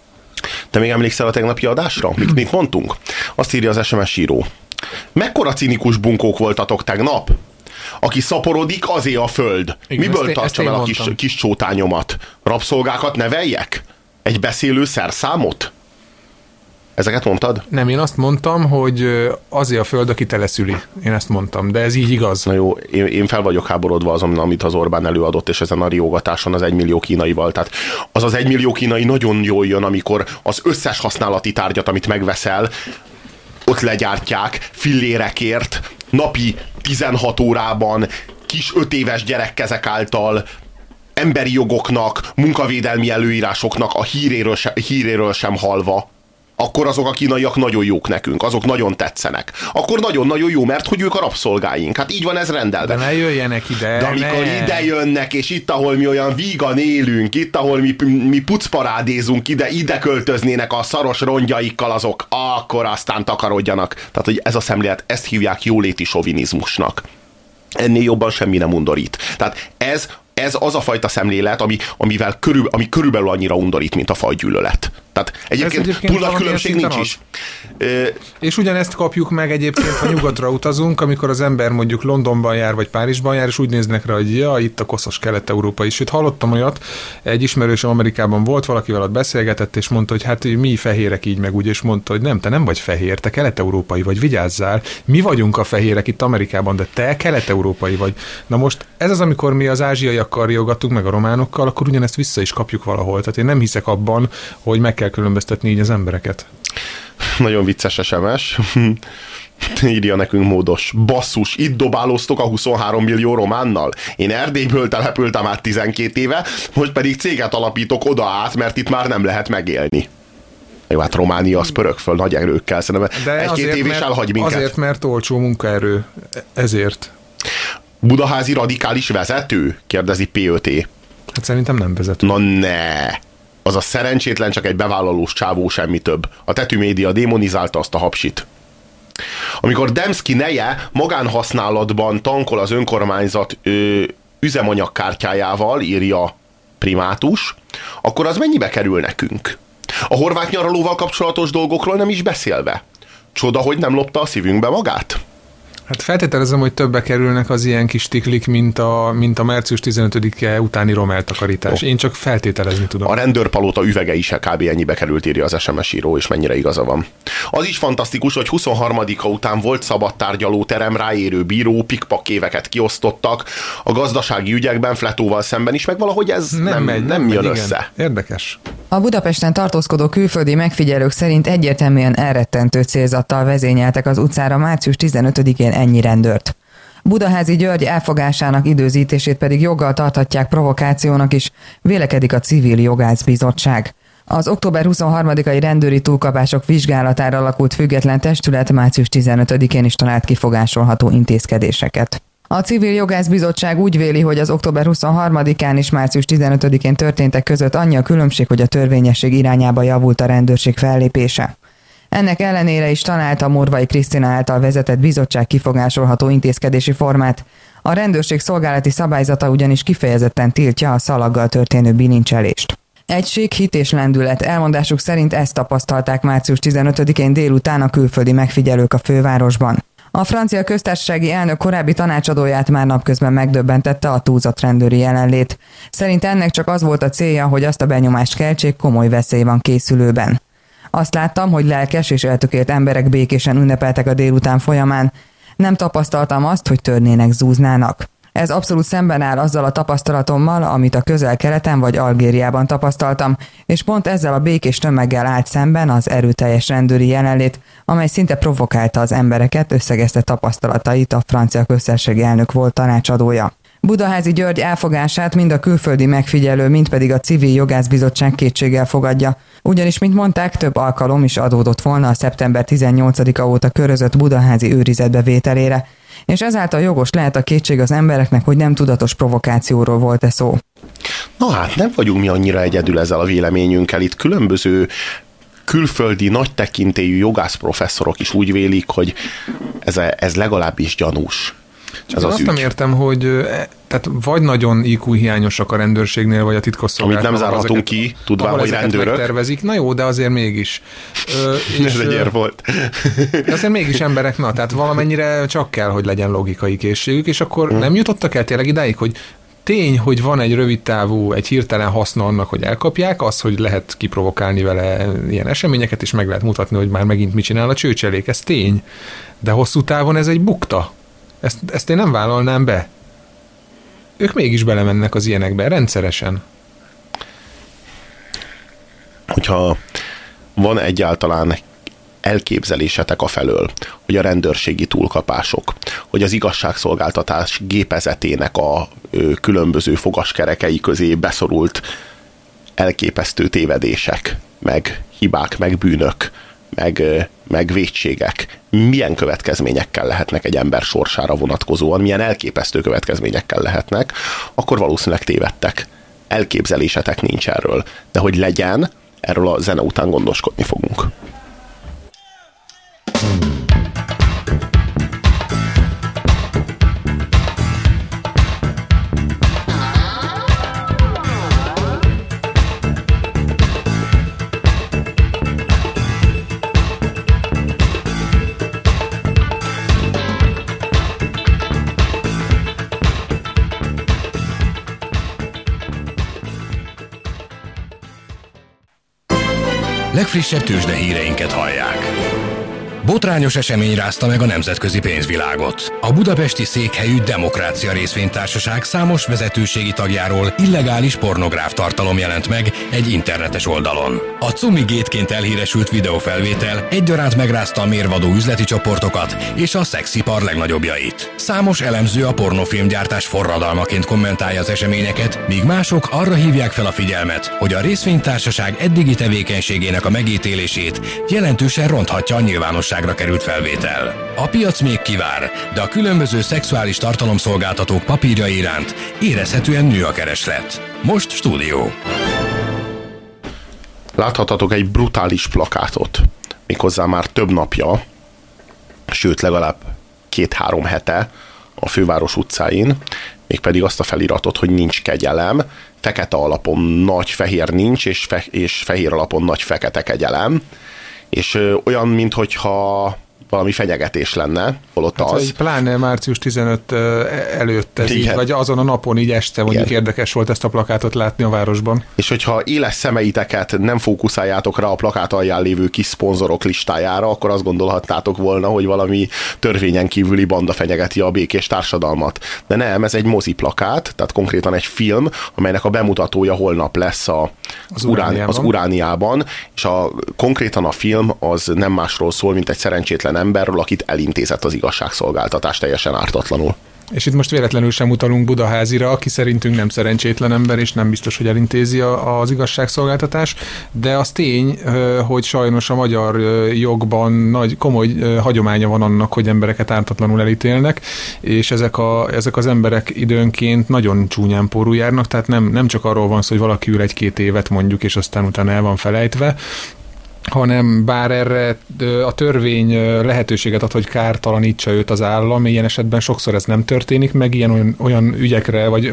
Te még emlékszel a tegnapi adásra? Mit mondtunk? Azt írja az SMS író. Mekkora cinikus bunkók voltatok tegnap? Aki szaporodik, azé a föld. Igen, miből tartsam el a kis csótányomat? Rabszolgákat neveljek? Egy beszélő szerszámot? Ezeket mondtad? Nem, én azt mondtam, hogy azért a föld, aki teleszüli. Én ezt mondtam, de ez így igaz. Na jó, én fel vagyok háborodva azon, amit az Orbán előadott, és ezen a riogatáson az 1 millió kínaival. Tehát az 1 millió kínai nagyon jól jön, amikor az összes használati tárgyat, amit megveszel, ott legyártják fillérekért, napi 16 órában, kis 5 éves gyerekkezek által, emberi jogoknak, munkavédelmi előírásoknak a híréről sem halva, akkor azok a kínaiak nagyon jók nekünk, azok nagyon tetszenek. Akkor nagyon-nagyon jó, mert hogy ők a rabszolgáink. Hát így van ez rendelve. De ne jöjjenek ide. De amikor ide jönnek, és itt, ahol mi olyan vígan élünk, itt, ahol mi pucparádézunk, ide költöznének a szaros rongyaikkal, azok akkor aztán takarodjanak. Tehát, hogy ez a szemlélet, ezt hívják jóléti sovinizmusnak. Ennél jobban semmi nem undorít. Tehát ez az a fajta szemlélet, ami körülbelül annyira undorít, mint a fajgyűlölet. Tehát egyébként túl nagy különbség nincs is. És ugyanezt kapjuk meg egyébként, ha nyugatra utazunk, amikor az ember mondjuk Londonban jár, vagy Párizsban jár, és úgy néznek rá, hogy ja, itt a koszos kelet-európai. Sőt, hallottam olyat, egy ismerősöm Amerikában volt, valakivel ott beszélgetett, és mondta, hogy hát mi fehérek így meg úgy, és mondta, hogy nem, te nem vagy fehér, te kelet-európai vagy, vigyázzál, mi vagyunk a fehérek itt Amerikában, de te kelet-európai vagy. Na most ez az, amikor mi az ázsiaiakkal riogatunk, meg a románokkal, akkor ugyanezt vissza is kapjuk valahol. Tehát én nem hiszek abban, hogy meg kell különböztetni így az embereket. Nagyon vicces SMS. Írja nekünk Módos. Basszus, itt dobálóztok a 23 millió románnal? Én Erdélyből települtem át 12 éve, most pedig céget alapítok oda át, mert itt már nem lehet megélni. Jó, hát Románia az pörög föl nagy erőkkel, szerintem egy-két év is elhagy minket. Azért, mert olcsó munkaerő. Ezért. Budaházi radikális vezető? Kérdezi P5T. Hát szerintem nem vezető. Na ne! Az a szerencsétlen csak egy bevállalós csávó, semmi több. A Tetű média démonizálta azt a hapsit. Amikor Demszki neje magánhasználatban tankol az önkormányzat üzemanyagkártyájával, írja Primátus, akkor az mennyibe kerül nekünk? A horvát nyaralóval kapcsolatos dolgokról nem is beszélve. Csoda, hogy nem lopta a szívünkbe magát? Hát feltételezem, hogy többe kerülnek az ilyen kis tiklik, mint a március 15-e utáni romeltakarítás. Én csak feltételezni tudom. A rendőrpalota üvege is kb. Ennyibe került, írja az SMS író, és mennyire igaza van. Az is fantasztikus, hogy 23-a után volt szabad tárgyalóterem, ráérő bíró, pikpak-éveket kiosztottak a gazdasági ügyekben Fletóval szemben is, meg valahogy ez nem jön össze. Érdekes. A Budapesten tartózkodó külföldi megfigyelők szerint egyértelműen elrettentő célzattal vezényeltek az utcára március 15-én ennyi rendőrt. Budaházi György elfogásának időzítését pedig joggal tarthatják provokációnak is, vélekedik a Civil Jogászbizottság. Az október 23-ai rendőri túlkapások vizsgálatára alakult független testület március 15-én is talált kifogásolható intézkedéseket. A Civil Jogászbizottság úgy véli, hogy az október 23-án és március 15-én történtek között annyi a különbség, hogy a törvényesség irányába javult a rendőrség fellépése. Ennek ellenére is találta Morvai Krisztina által vezetett bizottság kifogásolható intézkedési formát. A rendőrség szolgálati szabályzata ugyanis kifejezetten tiltja a szalaggal történő bilincselést. Egység, hit és lendület, elmondásuk szerint ezt tapasztalták március 15-én délután a külföldi megfigyelők a fővárosban. A francia köztársasági elnök korábbi tanácsadóját már napközben megdöbbentette a túlzott rendőri jelenlét. Szerint ennek csak az volt a célja, hogy azt a benyomást keltsék, komoly veszély van készülőben. Azt láttam, hogy lelkes és eltökélt emberek békésen ünnepeltek a délután folyamán. Nem tapasztaltam azt, hogy törnének, zúznának. Ez abszolút szemben áll azzal a tapasztalatommal, amit a Közel-Keleten vagy Algériában tapasztaltam, és pont ezzel a békés tömeggel állt szemben az erőteljes rendőri jelenlét, amely szinte provokálta az embereket, összegezte tapasztalatait a francia köztársasági elnök volt tanácsadója. Budaházi György elfogását mind a külföldi megfigyelő, mind pedig a Civil Jogászbizottság kétséggel fogadja. Ugyanis, mint mondták, több alkalom is adódott volna a szeptember 18-a óta körözött budaházi őrizetbe vételére, és ezáltal jogos lehet a kétség az embereknek, hogy nem tudatos provokációról volt-e szó. Na hát, nem vagyunk mi annyira egyedül ezzel a véleményünkkel. Itt különböző külföldi nagy tekintélyű jogászprofesszorok is úgy vélik, hogy ez legalábbis gyanús. Csak azt nem értem, hogy tehát vagy nagyon IQ hiányosak a rendőrségnél, vagy a titkosszolgálatban. Amit nem zárhatunk ki, tudván, hogy rendőrök. Megtervezik. Na jó, de azért mégis. Ez egy ér volt. De azért mégis emberek, tehát valamennyire csak kell, hogy legyen logikai készségük, és akkor nem jutottak el tényleg idáig, hogy Tény, hogy van egy rövidtávú, egy hirtelen haszna annak, hogy elkapják, az, hogy lehet kiprovokálni vele ilyen eseményeket, és meg lehet mutatni, hogy már megint mit csinál a csőcselék, ez tény. De hosszú távon ez egy bukta. Ezt én nem vállalnám be. Ők mégis belemennek az ilyenekbe, rendszeresen. Hogyha van egyáltalán elképzelésetek afelől, hogy a rendőrségi túlkapások, hogy az igazságszolgáltatás gépezetének a különböző fogaskerekei közé beszorult elképesztő tévedések, meg hibák, meg bűnök, meg vétségek, milyen következményekkel lehetnek egy ember sorsára vonatkozóan, milyen elképesztő következményekkel lehetnek, akkor valószínűleg tévedtek. Elképzelésetek nincs erről. De hogy legyen, erről a zene után gondoskodni fogunk. Legfrissebb tőzsdehíreinket hallják. Botrányos esemény rázta meg a nemzetközi pénzvilágot. A budapesti székhelyű Demokrácia Részvénytársaság számos vezetőségi tagjáról illegális pornográf tartalom jelent meg egy internetes oldalon. A Cumi Gate-ként elhíresült videófelvétel egyaránt megrázta a mérvadó üzleti csoportokat és a szexipar legnagyobbjait. Számos elemző a pornófilmgyártás forradalmaként kommentálja az eseményeket, míg mások arra hívják fel a figyelmet, hogy a részvénytársaság eddigi tevékenységének a megítélését jelentősen ronthatja a nyilvánosság került felvétel. A piac még kivár, de a különböző szexuális tartalomszolgáltatók papírjai iránt érezhetően nő a kereslet. Most stúdió. Láthatatok egy brutális plakátot, méghozzá már több napja, sőt legalább 2-3 hete a főváros utcáin, mégpedig azt a feliratot, hogy nincs kegyelem, fekete alapon nagy fehér nincs, és fehér alapon nagy fekete kegyelem, és olyan, minthogyha valami fenyegetés lenne, holott hát, az. Pláne március 15 előtt ez így, vagy azon a napon így este mondjuk érdekes volt ezt a plakátot látni a városban. És hogyha éles szemeiteket nem fókuszáljátok rá a plakát alján lévő kis szponzorok listájára, akkor azt gondolhatnátok volna, hogy valami törvényen kívüli banda fenyegeti a békés társadalmat. De nem, ez egy moziplakát, tehát konkrétan egy film, amelynek a bemutatója holnap lesz az Urániában, és konkrétan a film az nem másról szól, mint egy szerencsétlen emberről, akit elintézett az igazságszolgáltatás teljesen ártatlanul. És itt most véletlenül sem utalunk Budaházira, aki szerintünk nem szerencsétlen ember, és nem biztos, hogy elintézi az igazságszolgáltatás, de az tény, hogy sajnos a magyar jogban nagy komoly hagyománya van annak, hogy embereket ártatlanul elítélnek, és ezek az emberek időnként nagyon csúnyán pórul járnak, tehát nem csak arról van szó, hogy valaki ül 1-2 évet mondjuk, és aztán utána el van felejtve, hanem bár erre a törvény lehetőséget ad, hogy kártalanítsa őt az állam, ilyen esetben sokszor ez nem történik, meg olyan ügyekre, vagy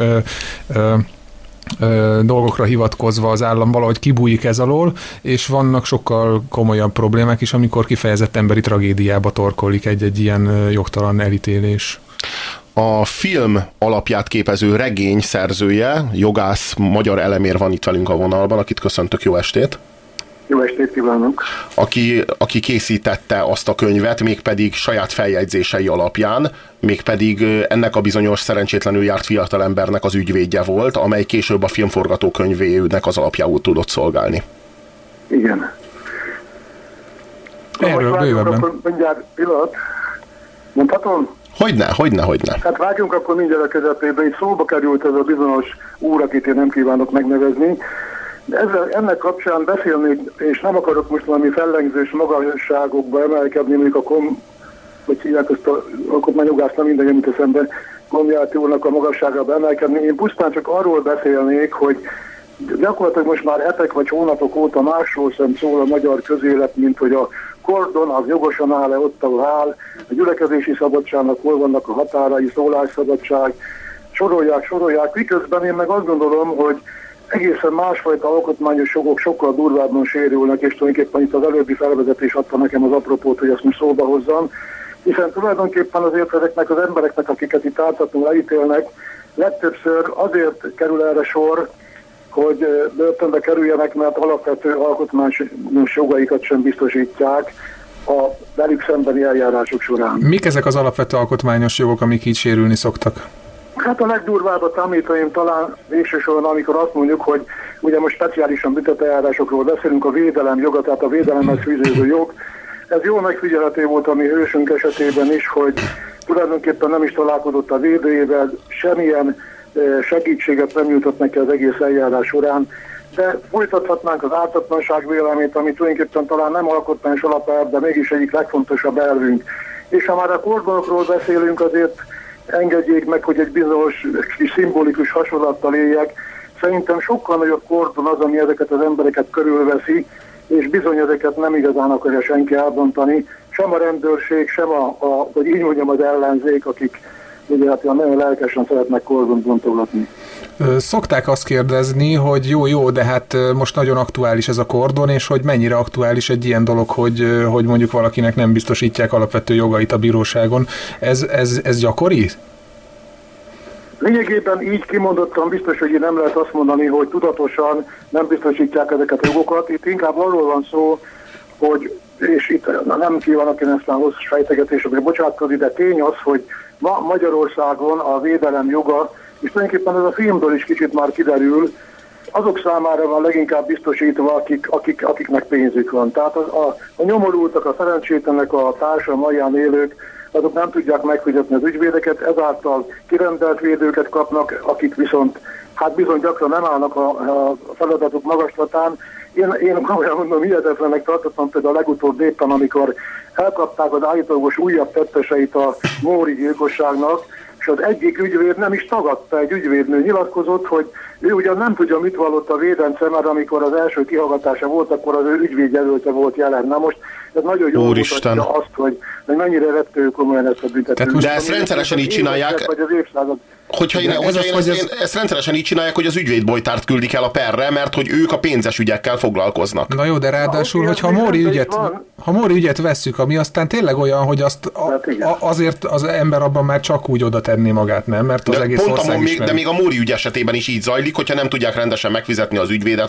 dolgokra hivatkozva az állam valahogy kibújik ez alól, és vannak sokkal komolyabb problémák is, amikor kifejezett emberi tragédiába torkollik egy ilyen jogtalan elítélés. A film alapját képező regény szerzője, jogász Magyar Elemér van itt velünk a vonalban, akit köszöntök, jó estét! Jó estét kívánok! Aki készítette azt a könyvet, mégpedig saját feljegyzései alapján, mégpedig ennek a bizonyos szerencsétlenül járt fiatalembernek az ügyvédje volt, amely később a filmforgatókönyvének az alapjául tudott szolgálni. Igen. Erről bővebben. Akkor mindjárt pillanat. Mondhatom? Hogyne. Hát vágjunk akkor mindjárt a közepébe. Itt szóba került ez a bizonyos úr, akit én nem kívánok megnevezni. Ennek kapcsán beszélnék, és nem akarok most valami fellengzős magasságokba emelkedni, mondjuk hogy hívják ezt a alkotmányjogást, nem minden jön eszembe, Komjáti úrnak a magasságába emelkedni. Én pusztán csak arról beszélnék, hogy gyakorlatilag most már hetek vagy hónapok óta másról sem szól a magyar közélet, mint hogy a kordon az jogosan áll-e ott, ahol áll, a gyülekezési szabadságnak hol vannak a határai, szólásszabadság, sorolják, miközben én meg azt gondolom, hogy egészen másfajta alkotmányos jogok sokkal durvábban sérülnek, és tulajdonképpen itt az előbbi felvezetés adta nekem az apropót, hogy ezt most szóba hozzam, hiszen tulajdonképpen azért ezeknek az embereknek, akiket itt ártatlanul elítélnek, legtöbbször azért kerül erre sor, hogy börtönbe kerüljenek, mert alapvető alkotmányos jogaikat sem biztosítják a velük szembeni eljárások során. Mik ezek az alapvető alkotmányos jogok, amik így sérülni szoktak? Hát a legdurvábbat említeném talán végső soron, amikor azt mondjuk, hogy ugye most speciálisan büntetőeljárásokról beszélünk, a védelem joga, tehát a védelemhez fűződő jog. Ez jól megfigyelhető volt a mi hősünk esetében is, hogy tulajdonképpen nem is találkozott a védőjével, semmilyen segítséget nem nyújtott neki az egész eljárás során, de folytathatnánk az ártatlanság véleményt, ami tulajdonképpen talán nem alkotmányos alapelv, de mégis egyik legfontosabb elvünk. És ha már a kordonokról beszélünk, azért engedjék meg, hogy egy bizonyos szimbolikus hasonlattal éljek. Szerintem sokkal nagyobb kordon az, ami ezeket az embereket körülveszi, és bizony ezeket nem igazán akarja senki elbontani, sem a rendőrség, sem hogy így mondjam, az ellenzék, akik ugye hát nagyon lelkesen szeretnek kordont bontogatni. Szokták azt kérdezni, hogy jó, de hát most nagyon aktuális ez a kordon, és hogy mennyire aktuális egy ilyen dolog, hogy mondjuk valakinek nem biztosítják alapvető jogait a bíróságon. Ez gyakori? Lényegében így kimondottan biztos, hogy nem lehet azt mondani, hogy tudatosan nem biztosítják ezeket a jogokat. Itt inkább arról van szó, hogy, és itt nem kívánok én ezt már hosszú fejtegetésre bocsátkozni, de tény az, hogy ma Magyarországon a védelem joga, és tulajdonképpen ez a filmből is kicsit már kiderül, azok számára van leginkább biztosítva, akiknek pénzük van. Tehát a nyomorultak, a szerencsétlenek, a társadalom alján élők, azok nem tudják megfizetni az ügyvédeket, ezáltal kirendelt védőket kapnak, akik viszont hát bizony gyakran nem állnak a feladatok magaslatán. Én komolyan mondom, hihetetlenek tartottam például a legutóbb éppen, amikor elkapták az állítólagos újabb tetteseit a móri gyilkosságnak, és az egyik ügyvéd nem is tagadta, egy ügyvédnő nyilatkozott, hogy ő ugyan nem tudja, mit vallott a védence, mert amikor az első kihallgatása volt, akkor az ő ügyvédjelölte volt jelen. Na most ez nagyon jól mutatja azt, hogy mennyire vettő komolyan ezt a büntetőt. De ezt rendszeresen így csinálják. Ezt rendszeresen így csinálják, hogy az ügyvédbojtárt küldik el a perre, mert hogy ők a pénzes ügyekkel foglalkoznak. Na jó, de ráadásul, hogyha a Móri ügyet vesszük, ami aztán tényleg olyan, hogy azt azért az ember abban már csak úgy oda tenné magát, nem? Mert az egész ország ismeri. De még a Móri ügy esetében is így zajlik, hogyha nem tudják rendesen megfizetni az ügyvédet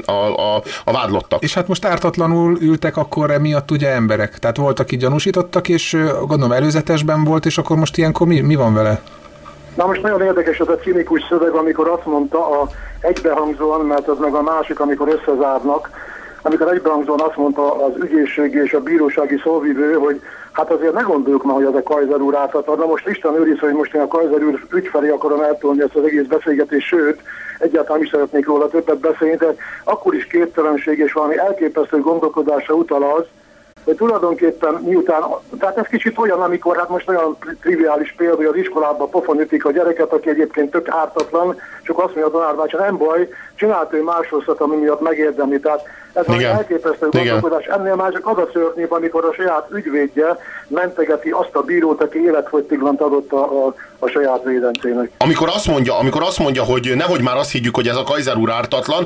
a vádlottak. És hát most ártatlanul ültek akkor emiatt ugye emberek. Tehát voltak így gyanúsítottak, és gondolom előzetesben volt, és akkor most ilyenkor mi van vele? Na most nagyon érdekes az a cinikus szöveg, amikor azt mondta egybehangzóan, mert az meg a másik, amikor összezárnak, amikor egybehangzóan azt mondta az ügyészségi és a bírósági szóvivő, hogy hát azért ne gondoljuk már, hogy az a Kaiser úr ártatlan. Na most Isten őriz, hogy most én a Kaiser úr ügy felé akarom eltolni ezt az egész beszélgetést, sőt, egyáltalán is szeretnék róla többet beszélni, de akkor is képtelenség és valami elképesztő gondolkodásra utal az, hogy tulajdonképpen miután, tehát ez kicsit olyan, amikor hát most olyan triviális példa, hogy az iskolában pofon ütik a gyereket, aki egyébként tök ártatlan, csak azt mondja a tanár bácsi, nem baj, csinált ő más rosszat, ami miatt megérdemli. Tehát ez az elképesztő gondolkodás. Ennél már csak az a szörnyűbb, amikor a saját ügyvédje mentegeti azt a bírót, aki életfogytiglant adott a saját védencének. Amikor azt mondja, hogy nehogy már azt higgyük, hogy ez a Kaiser úr ártatlan,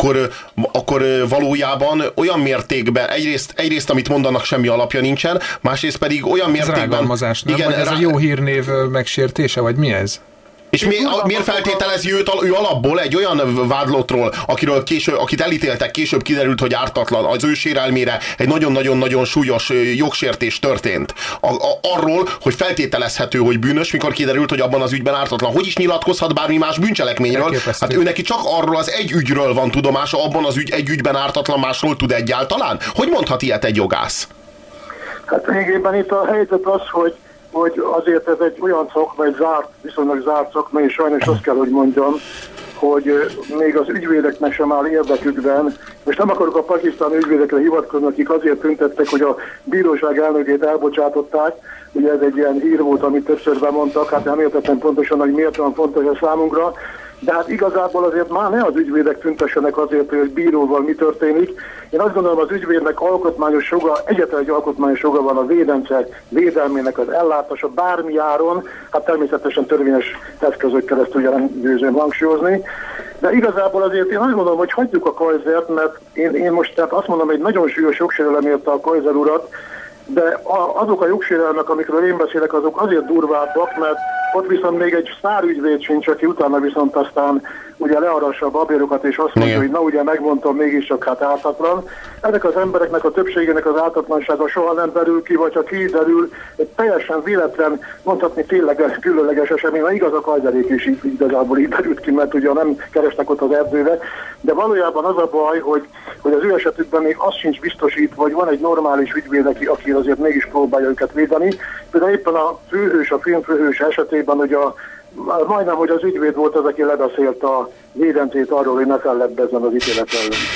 akkor valójában olyan mértékben, egyrészt amit mondanak, semmi alapja nincsen, másrészt pedig olyan mértékben... Ez rágalmazás, nem? Igen, ez a jó hírnév megsértése, vagy mi ez? És miért feltételezi ő alapból egy olyan vádlottról, akit elítéltek, később kiderült, hogy ártatlan, az ő sérelmére egy nagyon-nagyon-nagyon súlyos jogsértés történt. Arról, hogy feltételezhető, hogy bűnös, mikor kiderült, hogy abban az ügyben ártatlan. Hogy is nyilatkozhat bármi más bűncselekményről? Hát ő neki csak arról az egy ügyről van tudomása, abban az egy ügyben ártatlan, másról tud egyáltalán? Hogy mondhat ilyet egy jogász? Hát végében itt a helyzet az, hogy azért ez egy olyan szakma, egy viszonylag zárt szakma, és sajnos azt kell, hogy mondjam, hogy még az ügyvédeknek sem áll érdekükben. Most nem akarok a pakisztáni ügyvédekre hivatkozni, akik azért tüntettek, hogy a bíróság elnökét elbocsátották. Ugye ez egy ilyen hír volt, amit többször bemondtak, hát nem értettem pontosan, hogy miért van fontos a számunkra. De hát igazából azért már ne az ügyvédek tüntessenek azért, hogy bíróval mi történik. Én azt gondolom, az ügyvédnek alkotmányos joga, egyetlen egy alkotmányos joga van a védence védelmének az ellátása bármi áron, hát természetesen törvényes eszközökkel ezt ugye nem győzöm hangsúlyozni. De igazából azért én azt gondolom, hogy hagyjuk a Kaisert, mert én most tehát azt mondom, hogy nagyon súlyos jogsérelem érte a Kaiser urat, de azok a jogsérelmek, amikről én beszélek, azok azért durvábbak, mert Ott viszont még egy sztárügyvéd sincs, aki utána viszont aztán ugye learassa a babérokat, és azt mondja, hogy na ugye megmondtam, mégiscsak hát ártatlan. Ennek az embereknek a többségének az ártatlansága soha nem derül ki, vagy ha kiderül, egy teljesen véletlen, mondhatni tényleg különleges esemény, mert igaz a Kajderék is igazából így derült ki, mert ugye nem keresnek ott az erdőbe, de valójában az a baj, hogy az ő esetükben még az sincs biztosítva, hogy van egy normális ügyvéd, aki azért mégis próbálja őket védeni. Például éppen a filmfőhős esetében, hogy majdnem, hogy az ügyvéd volt az, aki lebeszélt a védentét arról, hogy ne fellebbezzen az ítélet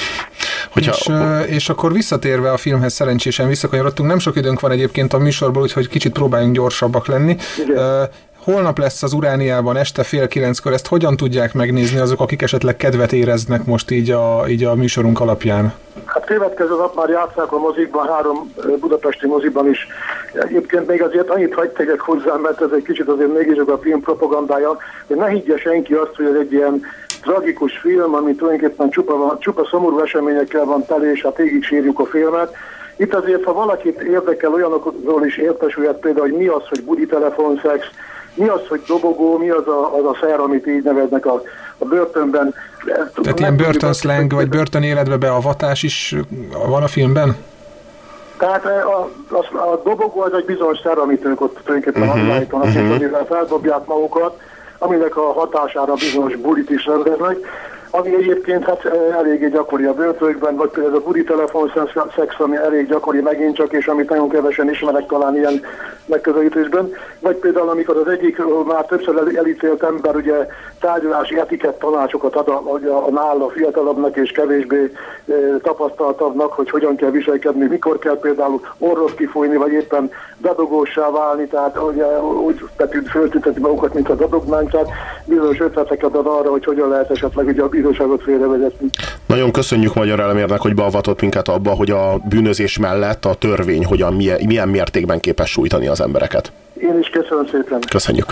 ellen. És akkor visszatérve a filmhez, szerencsésen visszakanyarodtunk, nem sok időnk van egyébként a műsorból, úgyhogy kicsit próbáljunk gyorsabbak lenni. Holnap lesz az Urániában este 8:30-kor, ezt hogyan tudják megnézni azok, akik esetleg kedvet éreznek most így a műsorunk alapján? Hát következő nap már játsszák a mozikban, 3 budapesti moziban is. Egyébként még azért annyit hagy tegyek hozzá, mert ez egy kicsit azért mégis a film propagandája, hogy ne higgye senki azt, hogy ez egy ilyen tragikus film, ami tulajdonképpen csupa szomorú eseményekkel van tele, és hát végig sírjuk a filmet. Itt azért, ha valakit érdekel, olyanokról is értesülhet például, hogy mi az, hogy budi telefonszex, mi az, hogy dobogó, mi az a szer, amit így neveznek a börtönben. Tehát ilyen börtönszleng, vagy börtön életbe beavatás is van a filmben? Tehát a dobogó az egy bizonyos szer, amit ők ott tulajdonképpen állítanak, amivel feldobják magukat, aminek a hatására bizonyos bulit is rendeznek, ami egyébként hát eléggé gyakori a börtönökben, vagy például a budi telefonszex, ami elég gyakori megint csak, és amit nagyon kevesen ismerek talán ilyen megközelítésben, vagy például amikor az egyik már többször elítélt ember ugye tárgyalási etikett tanácsokat ad a nála fiatalabbnak és kevésbé tapasztaltabbnak, hogy hogyan kell viselkedni, mikor kell például orrot kifújni, vagy éppen dadogóssá válni, tehát ugye, úgy föltüntetni magukat, mint a dadognánk, tehát bizonyos ötleteket ad arra, hogy hogyan lehet esetleg ugye a bíróságot félrevezetni. Nagyon köszönjük Magyar Elemérnek, hogy beavatott minket abba, hogy a bűnözés mellett a törvény milyen mértékben képes sújtani az embereket. Én is köszönöm szépen. Köszönjük.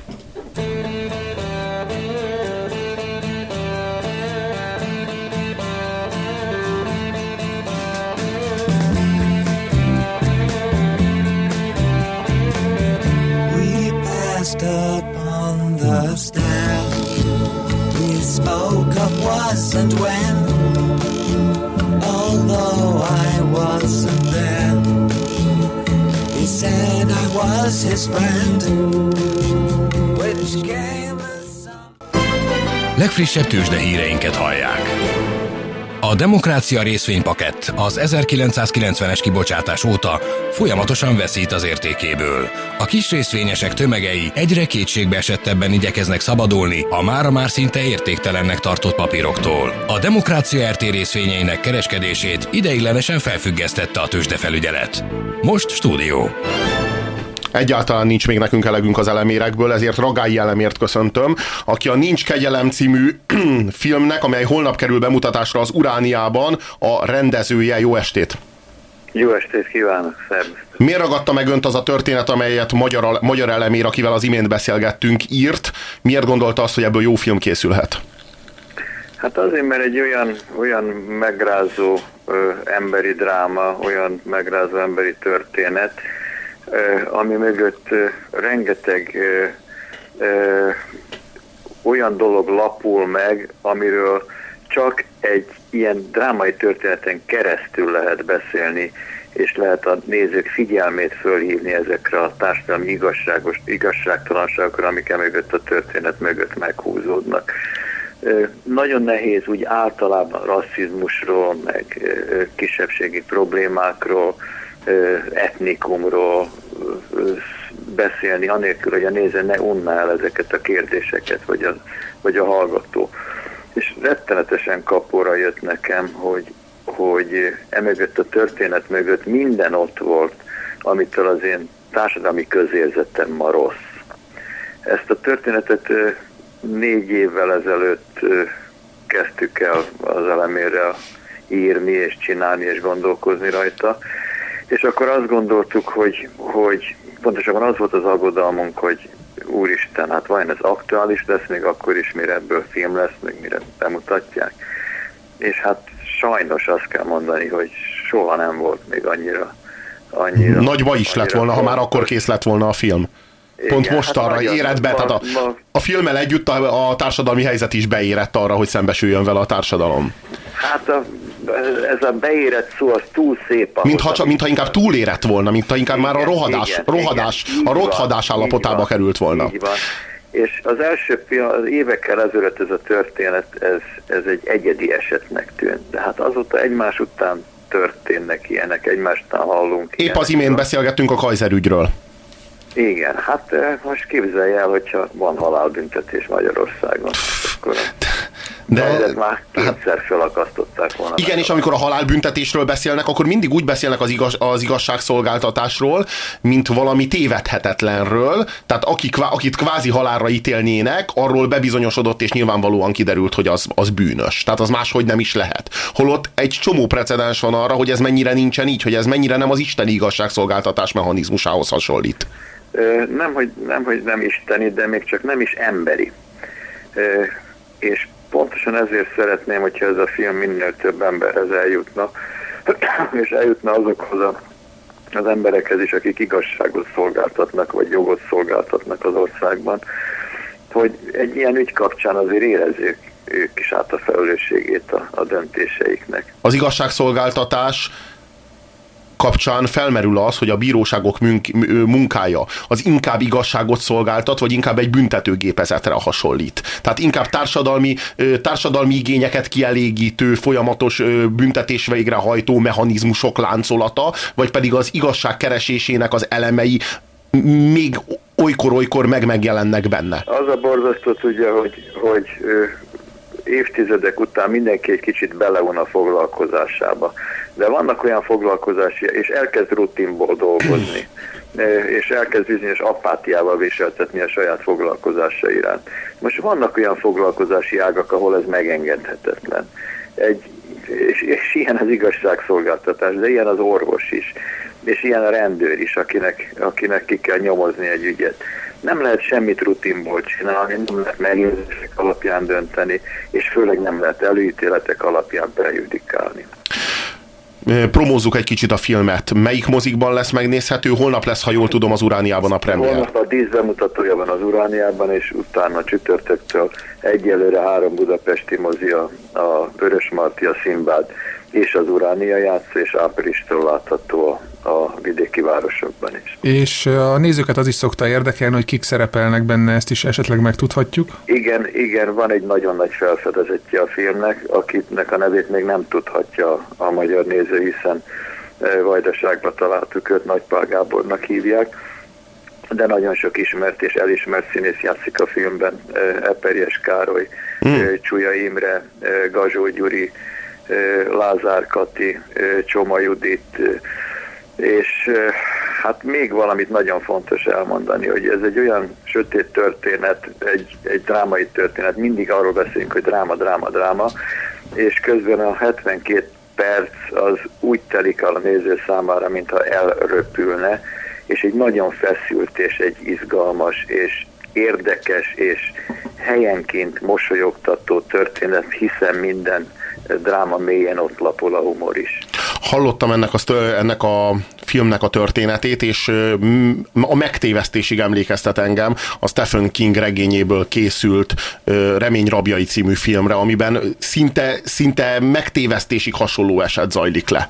Upon the stair, we spoke of was and when, although I wasn't there. He said I was his friend, which came as Legfrissebb tőzsdehíreinket hallják. A Demokrácia részvénypakett az 1990-es kibocsátás óta folyamatosan veszít az értékéből. A kis részvényesek tömegei egyre kétségbeesettebben igyekeznek szabadulni a mára már szinte értéktelennek tartott papíroktól. A Demokrácia RT részvényeinek kereskedését ideiglenesen felfüggesztette a tőzsdefelügyelet. Most stúdió. Egyáltalán nincs még nekünk elegünk az elemérekből, ezért Ragályi Elemért köszöntöm, aki a Nincs kegyelem című filmnek, amely holnap kerül bemutatásra az Urániában, a rendezője. Jó estét! Jó estét kívánok, szervusztok! Miért ragadta meg önt az a történet, amelyet Magyar Elemér, akivel az imént beszélgettünk, írt? Miért gondolta azt, hogy ebből jó film készülhet? Hát azért, mert egy olyan megrázó emberi dráma, olyan megrázó emberi történet, ami mögött rengeteg olyan dolog lapul meg, amiről csak egy ilyen drámai történeten keresztül lehet beszélni, és lehet a nézők figyelmét fölhívni ezekre a társadalmi igazságtalanságokra, amik mögött a történet mögött meghúzódnak. Nagyon nehéz úgy általában rasszizmusról, meg kisebbségi problémákról, etnikumról beszélni, anélkül, hogy a néző ne unná el ezeket a kérdéseket, vagy a hallgató. És rettenetesen kapóra jött nekem, hogy emögött a történet mögött minden ott volt, amitől az én társadalmi közérzetem ma rossz. Ezt a történetet 4 évvel ezelőtt kezdtük el az Elemérrel írni és csinálni és gondolkozni rajta, és akkor azt gondoltuk, hogy pontosabban az volt az aggodalmunk, hogy úristen, hát vajon ez aktuális lesz, még akkor is, mire ebből film lesz, még mire bemutatják. És hát sajnos azt kell mondani, hogy soha nem volt még annyira nagy baj is lett volna, ha már akkor kész lett volna a film. pont most arra érett be, tehát a filmmel együtt a társadalmi helyzet is beérett arra, hogy szembesüljön vele a társadalom. Hát ez a beérett szó, az túl szép. Mintha inkább túlérett volna, mintha inkább igen, már a rothadás állapotába került volna. Így van. És az első az évekkel ezelőtt ez a történet, ez egy egyedi esetnek tűnt. De hát azóta egymás után történnek ilyenek, egymás után hallunk. Épp az imént beszélgettünk a Kaiser ügyről. Igen, hát most képzelj el, hogyha van halálbüntetés Magyarországon, akkor de már kétszer felakasztották volna. Igen, és amikor a halálbüntetésről beszélnek, akkor mindig úgy beszélnek az igazságszolgáltatásról, mint valami tévedhetetlenről, tehát akit kvázi halálra ítélnének, arról bebizonyosodott, és nyilvánvalóan kiderült, hogy az bűnös. Tehát az máshogy nem is lehet. Holott egy csomó precedens van arra, hogy ez mennyire nincsen így, hogy ez mennyire nem az isteni igazságszolgáltatás mechanizmusához hasonlít. Nem, hogy nem isteni, de még csak nem is emberi. És pontosan ezért szeretném, hogyha ez a film minél több emberhez eljutna, és eljutna azokhoz az emberekhez is, akik igazságot szolgáltatnak, vagy jogot szolgáltatnak az országban, hogy egy ilyen ügy kapcsán azért érezzék ők is át a felelősségét a döntéseiknek. Az igazságszolgáltatás kapcsán felmerül az, hogy a bíróságok munkája az inkább igazságot szolgáltat, vagy inkább egy büntetőgépezetre hasonlít. Tehát inkább társadalmi igényeket kielégítő, folyamatos büntetés végrehajtó mechanizmusok láncolata, vagy pedig az igazság keresésének az elemei még olykor-olykor megjelennek benne. Az a borzasztó tudja, hogy évtizedek után mindenki egy kicsit beleun a foglalkozásába. De vannak olyan foglalkozási, és elkezd rutinból dolgozni, és elkezd bizonyos apátiával viseltetni a saját foglalkozása iránt. Most vannak olyan foglalkozási ágak, ahol ez megengedhetetlen. És ilyen az igazságszolgáltatás, de ilyen az orvos is, és ilyen a rendőr is, akinek ki kell nyomozni egy ügyet. Nem lehet semmit rutinból csinálni, nem lehet megjegyzések alapján dönteni, és főleg nem lehet előítéletek alapján prejudikálni. Promózzuk egy kicsit a filmet. Melyik mozikban lesz megnézhető? Holnap lesz, ha jól tudom, az Urániában a premier. Holnap a 10 bemutatója van az Urániában, és utána csütörtöktől egyelőre 3 budapesti mozi, a Vörösmarty, a Szimbád és az Uránia játszó, és áprilistól látható a vidéki városokban is. És a nézőket az is szokta érdekelni, hogy kik szerepelnek benne, ezt is esetleg megtudhatjuk? Igen, van egy nagyon nagy felfedezetje a filmnek, akiknek a nevét még nem tudhatja a magyar néző, hiszen Vajdaságban találtuk őt, Nagypál Gábornak hívják, de nagyon sok ismert és elismert színész játszik a filmben, Eperjes Károly, Csuja Imre, Gazsó Gyuri, Lázár Kati, Csoma Judit, és hát még valamit nagyon fontos elmondani, hogy ez egy olyan sötét történet, egy drámai történet, mindig arról beszélünk, hogy dráma, és közben a 72 perc az úgy telik el a néző számára, mintha elröpülne, és egy nagyon feszült és egy izgalmas és érdekes és helyenként mosolyogtató történet, hiszen minden dráma mélyen ott lapol a humor is. Hallottam ennek a filmnek a történetét, és a megtévesztésig emlékeztet engem a Stephen King regényéből készült Remény rabjai című filmre, amiben szinte megtévesztésig hasonló eset zajlik le.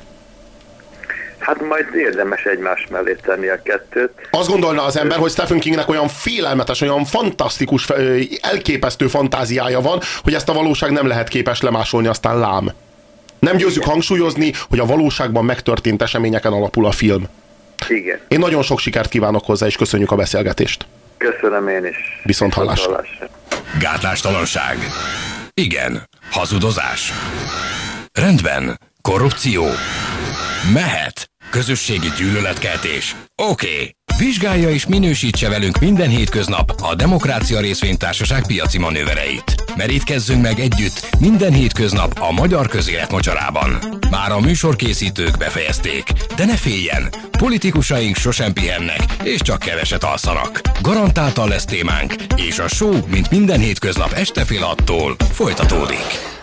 Hát majd érdemes egymás mellé tenni a kettőt. Azt gondolna az ember, hogy Stephen Kingnek olyan félelmetes, olyan fantasztikus, elképesztő fantáziája van, hogy ezt a valóság nem lehet képes lemásolni, aztán lám. Nem győzzük hangsúlyozni, hogy a valóságban megtörtént eseményeken alapul a film. Igen. Én nagyon sok sikert kívánok hozzá, és köszönjük a beszélgetést. Köszönöm én is. Viszont hallásra. Gátlástalanság. Igen. Hazudozás. Rendben. Korrupció. Mehet. Közösségi gyűlöletkeltés. Oké. Vizsgálja és minősítse velünk minden hétköznap a Demokrácia Részvénytársaság piaci manővereit. Merítkezzünk meg együtt minden hétköznap a magyar közélet mocsarában. Már a műsorkészítők befejezték, de ne féljen, politikusaink sosem pihennek, és csak keveset alszanak. Garantáltan lesz témánk, és a show, mint minden hétköznap este fél 6-tól folytatódik.